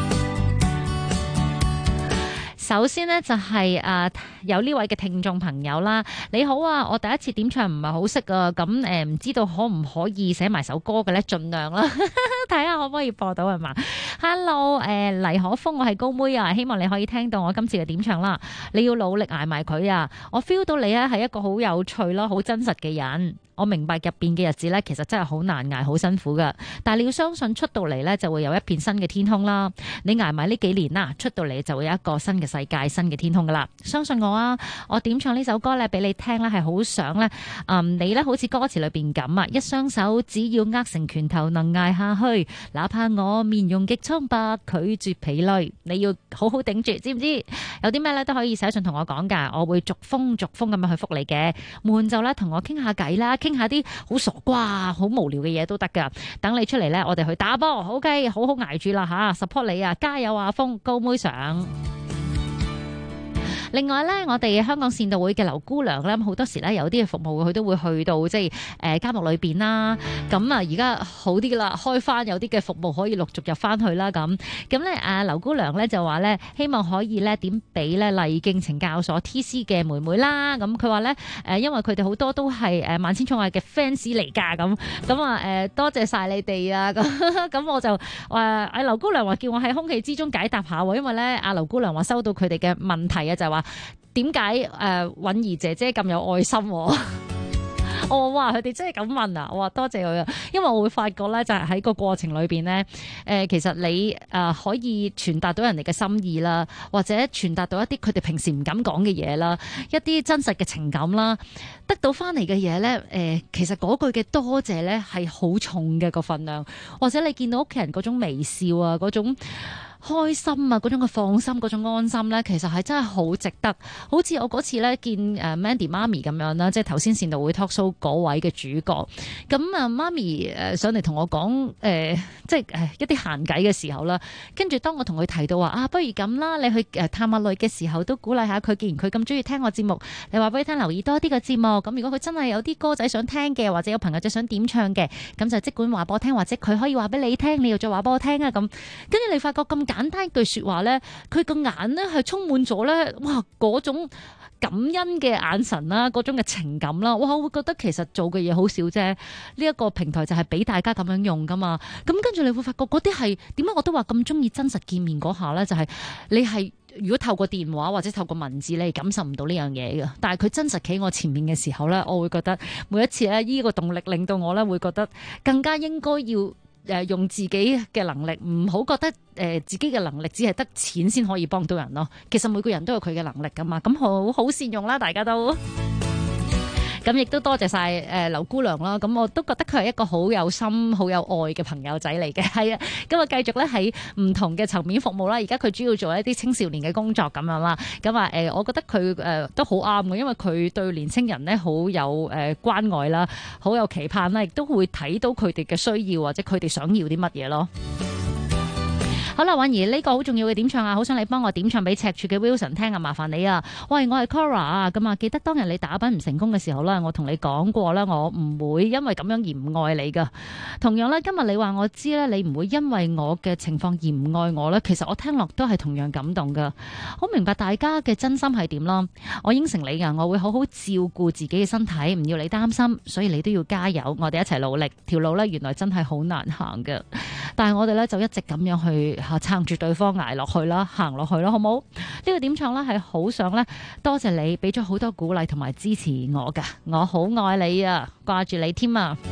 首先呢，就係有呢位嘅聽眾朋友啦，你好啊，我第一次點唱唔係好識啊，咁唔知道可唔可以寫埋首歌嘅咧，盡量啦，睇下可唔可以播到係嘛 ？Hello，黎可峰，我係高妹啊，希望你可以聽到我今次嘅點唱啦，你要努力捱埋佢啊，我 feel 到你係一個好有趣啦、好真實嘅人。我明白入邊嘅日子咧，其實真係好難捱、好辛苦噶。但係你要相信出到嚟咧，就會有一片新嘅天空啦。你捱埋呢幾年啦，出到嚟就會有一個新嘅世界、新嘅天空噶啦。相信我啊！我點唱呢首歌咧俾你聽咧，係好想咧，你咧好似歌詞裏邊咁啊，一雙手只要握成拳頭能捱下去，哪怕我面容極蒼白，拒絕疲累，你要好好頂住，知唔知？有啲咩咧都可以寫信同我講噶，我會逐封咁樣去覆你嘅。悶就咧同我傾下偈啦，傾下啲好傻瓜、好無聊嘅嘢都得噶。等你出嚟咧，我哋去打波。OK， 好好捱住啦吓 ，support 你啊，加油啊，峰高妹上。 另外咧，我哋香港善導會嘅劉姑娘咧，好多時咧有啲嘅服務佢都會去到即係監獄裏邊啦。咁啊，而家好啲啦，開翻有啲嘅服務可以陸續入翻去啦。咁咧，劉姑娘咧就話咧，希望可以咧點俾咧勵敬懲教所 TC 嘅妹妹啦。咁佢話咧因為佢哋好多都係萬千寵愛嘅 fans 嚟㗎。咁啊多謝晒你哋啊。咁我就話劉姑娘話叫我喺空氣之中解答下喎，因為咧阿劉姑娘話收到佢哋嘅問題啊，就係話點解韻兒姐姐咁有愛心喎？我話佢哋真係咁問啊！我話多謝佢啊，因為我會發覺咧，就係喺個過程裏邊咧，其實你可以傳達到人哋嘅心意啦，或者傳達到一啲佢哋平時唔敢講嘅嘢啦，一啲真實嘅情感啦，得到翻嚟嘅嘢咧，其實嗰句嘅多謝咧係好重嘅個份量，或者你見到屋企人嗰種微笑啊，嗰種開心啊，嗰種嘅放心，嗰種安心咧，其實係真係好值得。好似我嗰次咧見Mandy 媽咪咁樣啦，即係頭先善導會 talk show 嗰位嘅主角。咁啊，媽咪上嚟同我講即係一啲閒偈嘅時候啦。跟住當我同佢提到話不如咁啦，你去探下女嘅時候都鼓勵下佢。既然佢咁中意聽我節目，你話俾佢聽留意多啲個節目。咁如果佢真係有啲歌仔想聽嘅，或者有朋友仔想點唱嘅，咁就即管話俾我聽，或者佢可以話俾你聽，你又再話俾我聽啊。咁跟住你發覺咁簡單一句說話咧，佢個眼咧係充滿咗咧，哇嗰種感恩嘅眼神啦，嗰種嘅情感啦，哇我會覺得其實做嘅嘢好少啫。呢一個平台就係俾大家咁樣用噶嘛。咁跟住你會發覺嗰啲係點解我都話咁中意真實見面嗰下咧，就係你係如果透過電話或者透過文字你係感受唔到呢樣嘢嘅，但係佢真實企我前面嘅時候咧，我會覺得每一次咧呢個動力令到我咧會覺得更加應該要用自己嘅能力，唔好覺得自己嘅能力只係得錢先可以幫到人咯。其實每個人都有佢嘅能力噶嘛，咁好善用啦，大家都。咁亦都多謝晒劉姑娘啦，咁我都覺得佢係一個好有心、好有愛嘅朋友仔嚟嘅，係啊。咁啊，繼續咧喺唔同嘅層面服務啦。而家佢主要做一啲青少年嘅工作咁樣啦。咁啊我覺得佢都好啱嘅，因為佢對年青人咧好有關愛啦，好有期盼啦，亦都會睇到佢哋嘅需要或者佢哋想要啲乜嘢咯。好啦，韻兒呢個好重要嘅點唱啊，好想你幫我點唱俾赤柱嘅 Wilson 聽啊，麻煩你啊。喂，我係 Cora 啊，咁啊記得當日你打品唔成功嘅時候啦，我同你講過啦，我唔會因為咁樣而唔愛你噶。同樣咧，今日你話我知咧，你唔會因為我嘅情況而唔愛我咧，其實我聽落都係同樣感動噶。好明白大家嘅真心係點咯。我應承你噶，我會好好照顧自己嘅身體，唔要你擔心，所以你都要加油，我哋一齊努力。條路咧原來真係好難行嘅，但係我哋咧就一直咁樣去撐住對方捱落去啦，行落去啦，好冇？呢個點唱咧係好想咧，多謝你俾咗好多鼓勵同埋支持我噶，我好愛你啊，掛住你添啊！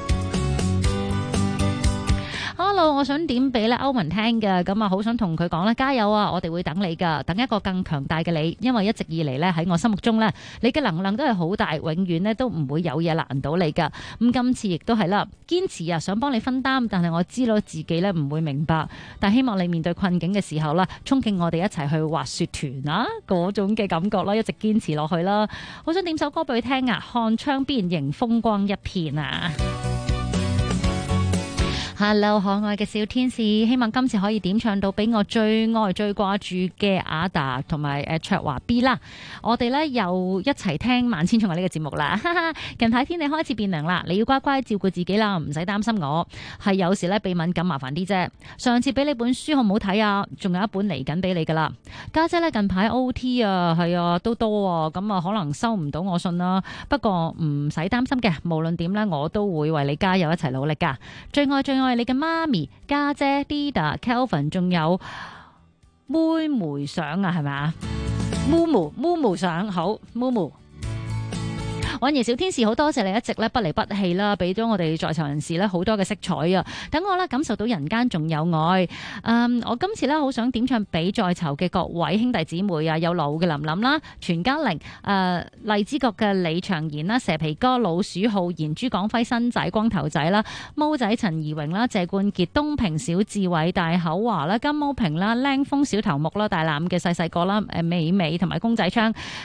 Hello， 我想點俾咧歐文聽嘅，咁啊好想同佢講咧，加油啊！我哋會等你噶，等一個更強大嘅你，因為一直以嚟咧喺我心目中咧，你嘅能量都係好大，永遠咧都唔會有嘢難到你噶。咁今次亦都係啦，堅持啊，想幫你分擔，但係我知道自己咧唔會明白，但希望你面對困境嘅時候啦，憧憬我哋一齊去滑雪團啊，嗰種嘅感覺啦，一直堅持落去啦。好想點首歌俾佢聽啊，看窗邊仍風光一片啊！Hello， 可愛嘅小天使，希望今次可以點唱到俾我最愛最掛住嘅阿達同埋卓華 B 啦。我哋咧又一齊聽萬千寵愛呢個節目啦。哈哈，近排天氣開始變涼啦，你要乖乖照顧自己啦，唔使擔心我。係有時咧鼻敏感麻煩啲啫。上次俾你本書好唔好睇啊？仲有一本嚟緊俾你噶啦。家姐咧近排 OT 啊，係啊都多啊，咁啊可能收唔到我信啦。不過唔使擔心嘅，無論點咧，我都會為你加油，一齊努力噶。最愛最愛你嘅媽咪、家姐、Dida、Kelvin， 仲有妹妹相啊，係咪啊？Mumu 相好，Mumu。韻兒小天使，好多謝你一直咧不離不棄啦，俾咗我哋在囚人士咧好多嘅色彩啊！等我咧感受到人間仲有愛。我今次咧好想點唱俾在囚嘅各位兄弟姊妹啊，有羅湖嘅林林啦、全家玲、荔枝角嘅李長賢啦、蛇皮哥、老鼠浩然、朱廣輝、新仔、光頭仔啦、毛仔陳怡榮啦、謝冠傑、東平、小智偉、大口華啦、金毛平啦、靚風小頭目啦、大欖嘅細細個啦、美美同埋公仔昌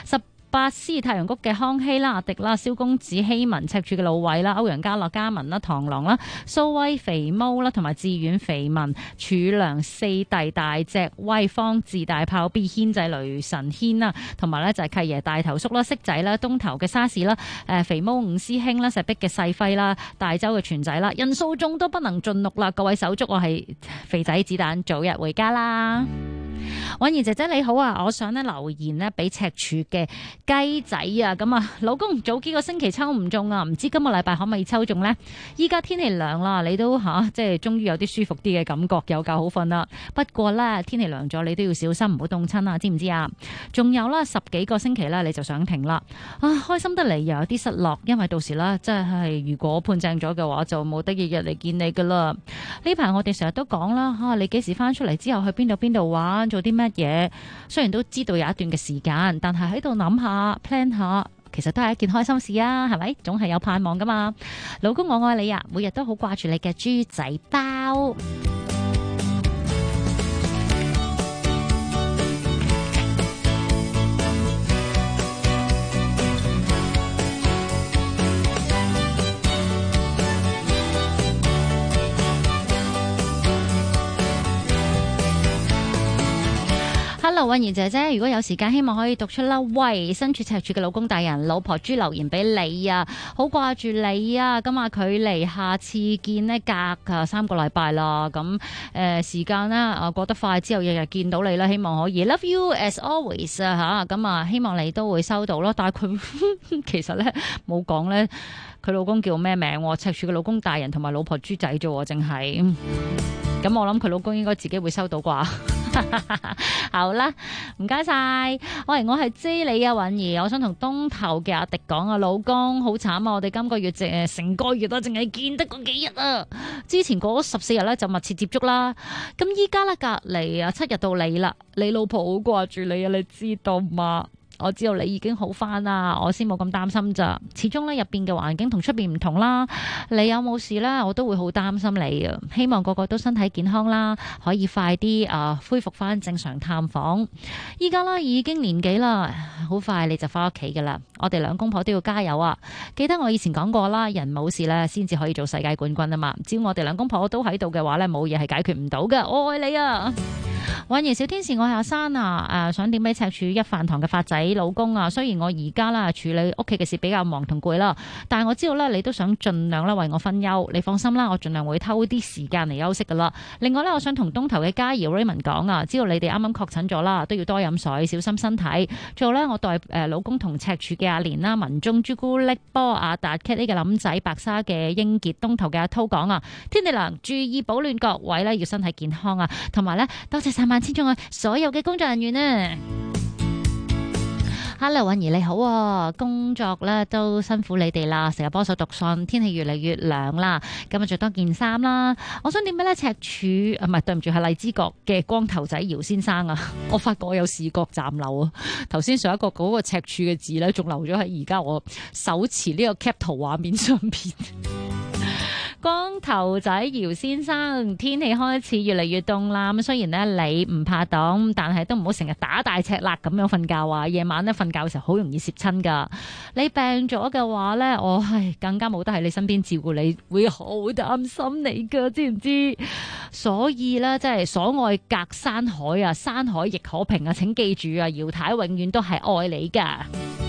八斯太陽谷嘅康熙啦、阿迪啦、蕭公子希文、赤柱嘅老偉啦、歐陽家樂、嘉文啦、螳螂啦、蘇威肥毛啦，同埋志遠肥文、儲良四弟大隻威方志大炮 B 軒仔雷神軒啦，同埋咧就係契爺大頭叔啦、色仔啦、東頭嘅沙士啦、肥毛五師兄啦、石壁嘅細輝啦、大洲嘅全仔啦，人數眾都不能盡錄啦，各位手足我係肥仔子彈早日回家啦。婉兒姐姐你好啊，我想咧留言咧俾赤柱嘅雞仔啊，咁啊老公早幾個星期抽唔中啊，唔知今個禮拜可唔可以抽中呢？依家天氣涼啦，你都即係終於有啲舒服啲嘅感覺，有覺好瞓啦。不過咧天氣涼咗，你都要小心唔好凍親啊，知唔知啊？仲有啦，10幾個星期咧你就想停啦，開心得嚟又有啲失落，因為到時咧真係如果判正咗嘅話，就冇得日日嚟見你噶啦。呢排我哋成日都講啦，你幾時翻出嚟之後去邊度玩？做啲乜嘢？雖然都知道有一段嘅時間，但係喺度諗下 plan 下，其實都係一件開心事啊，係咪？總係有盼望噶嘛。老公我愛你啊，每日都好掛住你嘅豬仔包。Hello， 婉兒姐姐，如果有時間，希望可以讀出啦。喂，身處赤柱嘅老公大人，老婆豬留言俾你啊，好掛住你啊！咁啊，距離下次見呢隔3個禮拜啦。咁時間呢過得快，之後日日見到你啦，希望可以 love you as always 啊嚇！咁啊，希望你都會收到咯。但係佢其實咧冇講咧，佢老公叫咩名？赤柱嘅老公大人同埋老婆豬仔啫喎，淨係。咁我諗佢老公應該自己會收到啩。好啦，唔該晒。喂，我係知你啊，允兒，我想同東頭嘅阿迪講啊，老公好慘啊，我哋今個月成個月都淨係見得嗰幾日啊。之前嗰14日咧就密切接觸啦，咁依家咧隔離7日到你啦，你老婆好掛住你啊，你知道嘛？我知道你已經好翻啦，我先冇咁擔心咋。始終咧入邊嘅環境同出邊唔同啦，你有冇事咧，我都會好擔心你啊。希望個個都身體健康啦，可以快啲恢復翻正常探訪。依家啦已經年紀啦，好快你就翻屋企噶啦。我哋兩公婆都要加油啊！記得我以前講過啦，人冇事咧先至可以做世界冠軍啊嘛。只要我哋兩公婆都喺度嘅話咧，冇嘢係解決唔到嘅。我愛你啊！婉兒小天使，我係阿珊啊！想點俾赤柱一飯堂嘅發仔老公啊！雖然我而家啦處理屋企嘅事比較忙同攰啦，但係我知道咧你都想盡量咧為我分憂。你放心啦，我盡量會偷啲時間嚟休息噶啦。另外咧，我想同東頭嘅嘉瑤 Raymond 講啊，知道你哋啱啱確診咗啦，都要多飲水，小心身體。最後咧，我代老公同赤柱嘅阿蓮啦、文中朱古力波、阿達 K 嘅林仔、白沙嘅英傑、東頭嘅阿濤講啊，天地良，注意保暖各位咧，要身體健康啊，同埋咧多謝3萬千中啊所有嘅工作人員啊。Hello， 婉兒你好啊，工作咧都辛苦你哋啦，成日幫手讀信，天氣越嚟越涼啦，今日着多件衫啦。我想點解咧？赤柱唔係，對唔住，係荔枝角嘅光頭仔姚先生啊，我發覺我有視覺暫留啊。頭先上一個嗰個赤柱嘅字咧，仲留咗喺而家我手持呢個 cap 圖畫面上邊。光頭仔姚先生，天氣開始越嚟越凍啦。咁雖然咧你唔怕凍，但係都唔好成日打大赤肋咁樣瞓覺啊！夜晚咧瞓覺嘅時候好容易攝親噶。你病咗嘅話咧，我係更加冇得喺你身邊照顧你，會好擔心你噶，知唔知？所以咧，即係所愛隔山海啊，山海亦可平啊！請記住啊，姚太永遠都係愛你噶。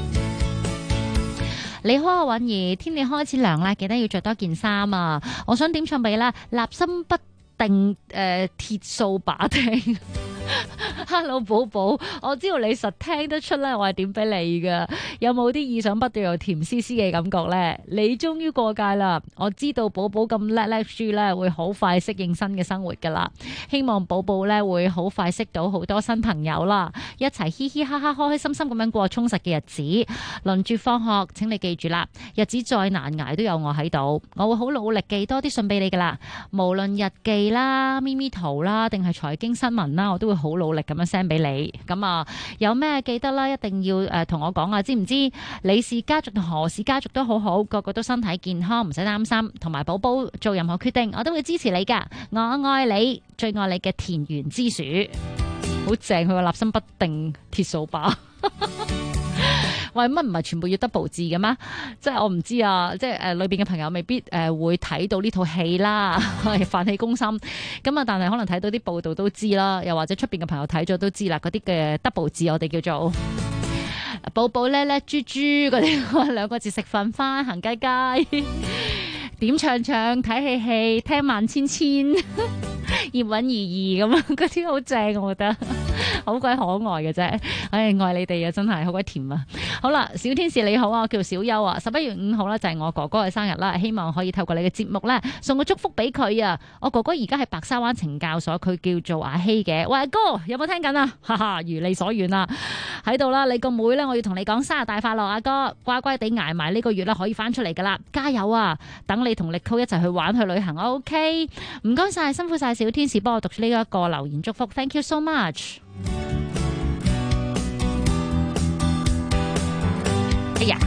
你好啊，允兒，天氣開始涼啦，記得要着多件衫啊！我想點唱俾啦，立心不定鐵掃把聽。Hello 寶寶，我知道你實聽得出咧，我係點俾你噶。有冇啲意想不到又甜絲絲嘅感覺呢？你終於過界啦！我知道寶寶咁叻豬咧，會好快適應新嘅生活噶啦。希望寶寶咧會好快識到好多新朋友啦，一齊嘻嘻哈哈、開開心心咁樣過充實嘅日子。輪住放學，請你記住啦，日子再難捱都有我喺度，我會好努力寄多啲信俾你噶啦。無論日記啦、咪咪圖啦，定係財經新聞啦，我都會好努力咁樣 send 俾你。咁啊，有咩記得啦，一定要同我講啊，知唔知？李氏家族同何氏家族都好好，個個都身體健康，唔使擔心。同埋寶寶做任何決定，我都會支持你噶。我愛你，最愛你嘅田園之鼠，好正，佢個立心不定鐵掃把。 喂，乜唔係全部要 double 字嘅咩？即係我唔知啊，即係裏邊嘅朋友未必會睇到呢套戲啦，飯氣攻心咁啊，但係可能睇到啲報道都知啦，又或者出邊嘅朋友睇咗都知啦，嗰啲嘅 double 字我哋叫做寶寶叻叻豬豬嗰啲兩個字，食飯返行街街點唱唱睇戲戲聽萬千千葉韻儀咁啊，嗰啲好正，我覺得好鬼可愛嘅啫。唉，愛你哋啊，真係好鬼甜啊！好啦，小天使你好啊，我叫小優啊。11月5號咧就係我哥哥嘅生日啦，希望可以透過你嘅節目咧送個祝福俾佢啊！我哥哥而家喺白沙灣懲教所，佢叫做阿希嘅。喂，阿哥有冇聽緊啊？哈哈，如你所願啊，喺度啦！你個妹咧，我要同你講生日大快樂，阿哥乖乖地捱埋呢個月啦，可以翻出嚟噶啦，加油啊！等你同力溝一齊去玩去旅行 ，OK？ 唔該晒，辛苦晒小天使幫我讀出呢一個留言祝福 ，Thank you so much。哎呀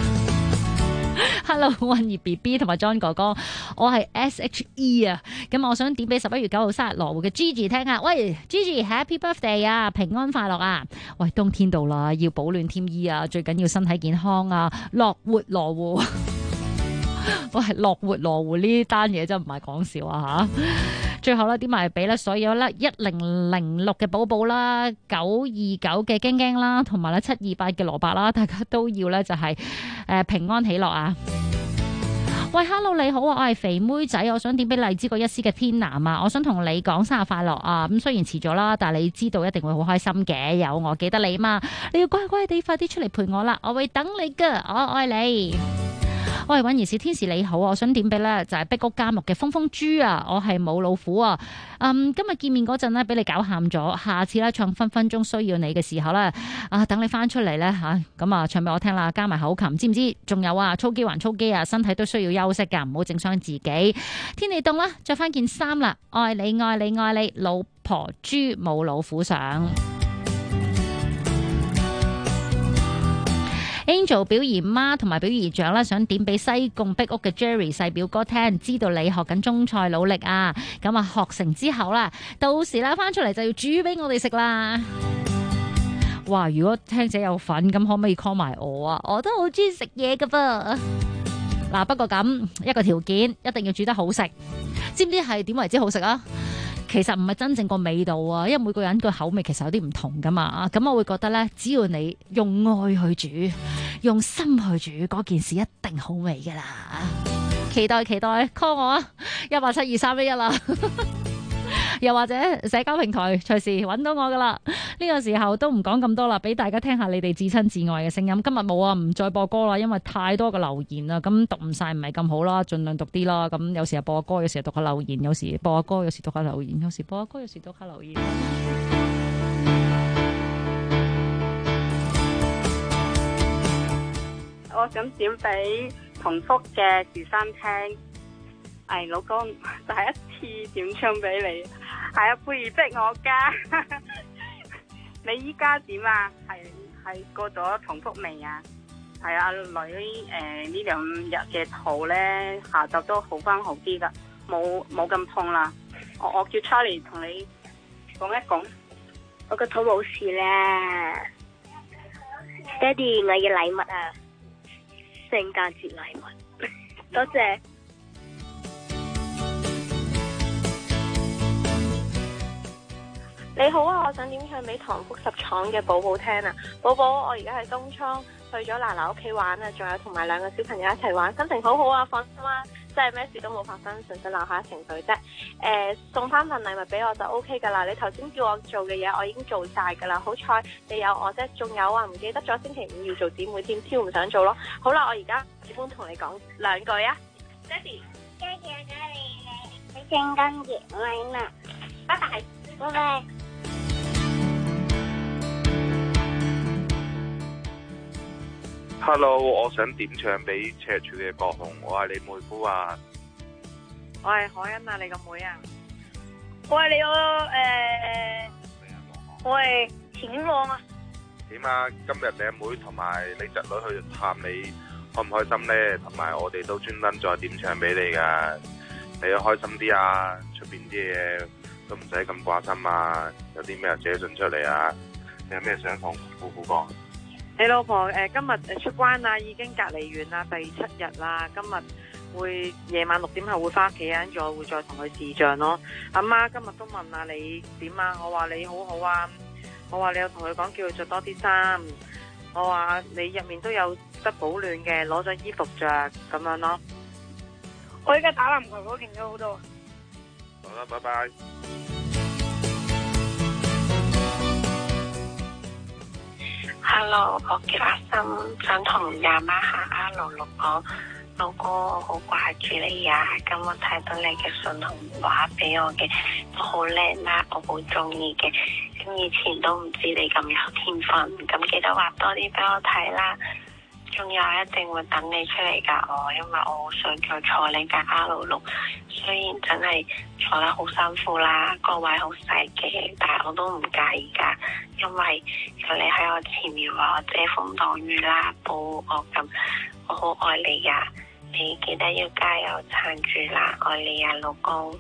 ，Hello， 韻兒 BB 同埋 John 哥哥，我係 SHE 啊，咁我想點俾11月9號生日羅湖嘅 Gigi 聽啊，喂 Gigi，Happy Birthday 啊，平安快樂啊，喂冬天到啦，要保暖添衣啊，最緊要身體健康啊，樂活羅湖。喂，樂活羅湖呢單嘢真唔係講笑啊吓！最後咧點埋俾咧所有咧1006嘅寶寶啦，929嘅驚驚啦，同埋咧728嘅蘿蔔啦，大家都要咧就係平安喜樂啊！喂 ，Hello 你好啊，我係肥妹仔，我想點俾荔枝個一絲嘅天南啊，我想同你講生日快樂啊！咁雖然遲咗啦，但係你知道一定會好開心嘅，有我記得你嘛，你要乖乖地快啲出嚟陪我啦，我會等你噶，我愛你。喂，韻兒小天使你好，我想點俾咧就係壁屋監獄嘅風風豬啊，我係冇老虎啊，今日見面嗰陣咧俾你搞喊咗，下次咧唱分分鐘需要你嘅時候咧，等你翻出嚟咧吓，咁啊唱俾我聽啦，加埋口琴，知唔知？仲有啊，操肌還操肌啊，身體都需要休息噶，唔好整傷自己。天氣凍啦，着翻件衫啦，愛你愛你愛你，老婆豬冇老虎上。Angel 表姨媽同埋表姨丈啦，想點俾西貢壁屋嘅 Jerry 細表哥聽，知道你學緊中菜努力啊！咁啊學成之後啦，到時啦翻出嚟就要煮俾我哋食啦。哇！如果聽者有份，咁可唔可以 call 埋我啊？我都好中意食嘢噶噃。嗱，不過咁一個條件，一定要煮得好食。知唔知係點為之好食啊？其實唔係真正個味道啊，因為每個人個口味其實有啲唔同噶嘛。咁我會覺得呢，只要你用愛去煮，用心去煮，嗰件事一定好味噶啦。期待 call 我啊，1872311啦。又或者社交平台隨時揾到我噶啦。呢個時候都唔講咁多啦，俾大家聽下你哋至親至愛嘅聲音。今日冇啊，唔再播歌啦，因為太多嘅留言啦，咁讀唔晒唔係咁好啦，盡量讀啲啦。咁有時又播歌，有時又讀下留言，有時播下歌，有時讀下留言，有時播下歌，有時讀下留言。 我想點俾同福嘅樹山聽。老公，第一次點唱俾你，係啊，不如逼我加。你依家點啊？係過咗同福未啊？係啊，女呢2日嘅肚咧，下晝都好翻好啲噶，冇咁痛啦。我叫 Charlie 同你講一講，我個肚冇事啦。爹哋，我嘅禮物啊，聖誕節禮物，多謝。 你好啊，我想點唱俾唐福十廠嘅寶寶聽啊！寶寶，我而家喺東涌去咗奶奶屋企玩啊，仲有同埋2個小朋友一齊玩，心情好好啊，放心啦，即係咩事都冇發生，純粹鬧下情緒啫。送翻份禮物俾我就 OK 噶啦，你頭先叫我做嘅嘢我已經做晒噶啦，好彩你有我啫，仲有啊，唔記得咗星期5要做姊妹添，超唔想做咯。好啦，我而家只管同你講2句啊，爹哋，多謝咗你聖誕節禮物，拜拜，拜拜。 Hello， 我想點唱俾赤柱嘅國雄，我係你妹夫啊。 我係海欣啊，你個妹啊。我係你個我係錢旺啊。 點啊？今日你阿妹同埋你侄女去探你，開唔開心咧？同埋我哋都專登再點唱俾你噶，你要開心啲啊！出邊啲嘢都唔使咁掛心啊！有啲咩就寫信出嚟啊！你有咩想同夫婦講？ 你老婆今日出關啦，已經隔離完啦，第7日啦，今日會夜晚6點後會翻屋企啊，跟住我會再同佢視像咯。阿媽今日都問下你點啊，我話你好好啊，我話你有同佢講叫佢着多啲衫，我話你入面都有得保暖嘅，攞咗衣服着咁樣咯。 我而家打籃球都勁咗好多。 好啦，拜拜。 Hello， 我叫阿心，想同阿媽行166講，老公我好掛住你啊！咁我睇到你嘅信同畫俾我嘅，都好靚啦，我好中意嘅。咁以前都唔知你咁有天分，咁記得畫多啲俾我睇啦。仲有一定會等你出嚟㗎我，因為我好想再坐你架166，雖然真係坐得好辛苦啦，個位好細嘅，但係我都唔介意㗎，因為有你喺我前面話我遮風擋雨啦，保護我咁，我好愛你呀！你記得要加油撐住啦，愛你呀，老公。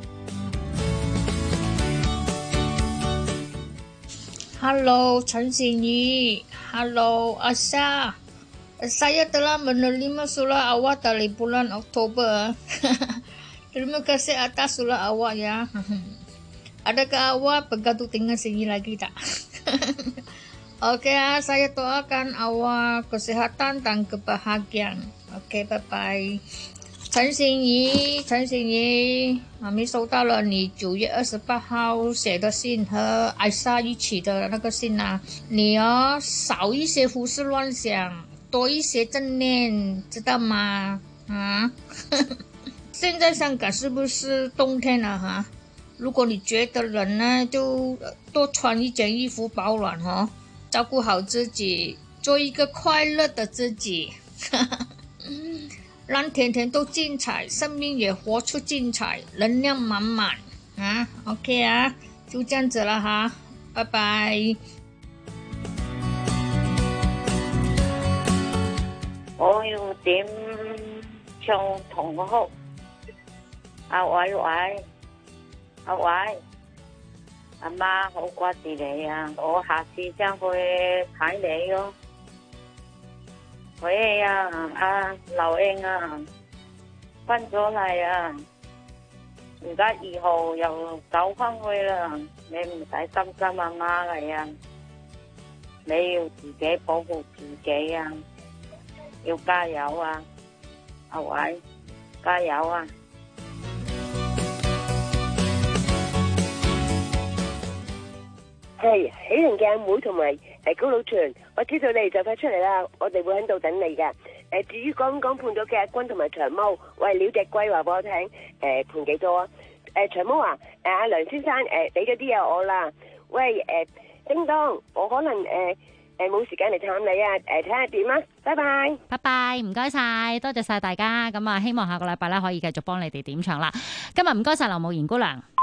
Halo， 陳善儀 ，Halo， Asa。Saya telah menerima surat awak dari bulan Oktober. Terima kasih atas surat awak ya. Adakah awak bergaduh dengan sini lagi tak? Okey, saya doakan awak kesihatan dan kebahagiaan. Okey, bye bye. 陈心怡，妈咪收到了你9月28号写的信和艾莎一起的那个信啊，你少一些胡思乱想。多一些正念，知道吗？啊，现在香港是不是冬天了哈？如果你觉得冷呢，就多穿一件衣服保暖哈，照顾好自己，做一个快乐的自己，让天天都精彩，生命也活出精彩，能量满满啊 ！OK 啊，就这样子了哈，拜拜。 我要點唱同曲，阿偉，阿媽好掛住你啊！我下次將去睇你咯。喂啊，阿劉英啊，翻咗嚟啊！而家2號又走翻去啦，你唔使擔心阿媽嚟啊！你要自己保護自己啊！要加油啊，阿偉，加油啊！ 係喜靈嘅阿妹同埋高老全，我知道你哋就快出嚟啦，我哋會喺度等你㗎。至於剛剛判咗嘅阿君同埋長毛，喂，料隻龜話俾我聽，判幾多啊？長毛啊，阿梁先生，俾咗啲有我啦。喂，叮當，我可能冇時間嚟探你啊，睇下點啊，拜拜， 拜拜，唔該晒，多謝晒大家，咁啊，希望下個禮拜咧可以繼續幫你哋點唱啦。今日唔該晒劉慕賢姑娘。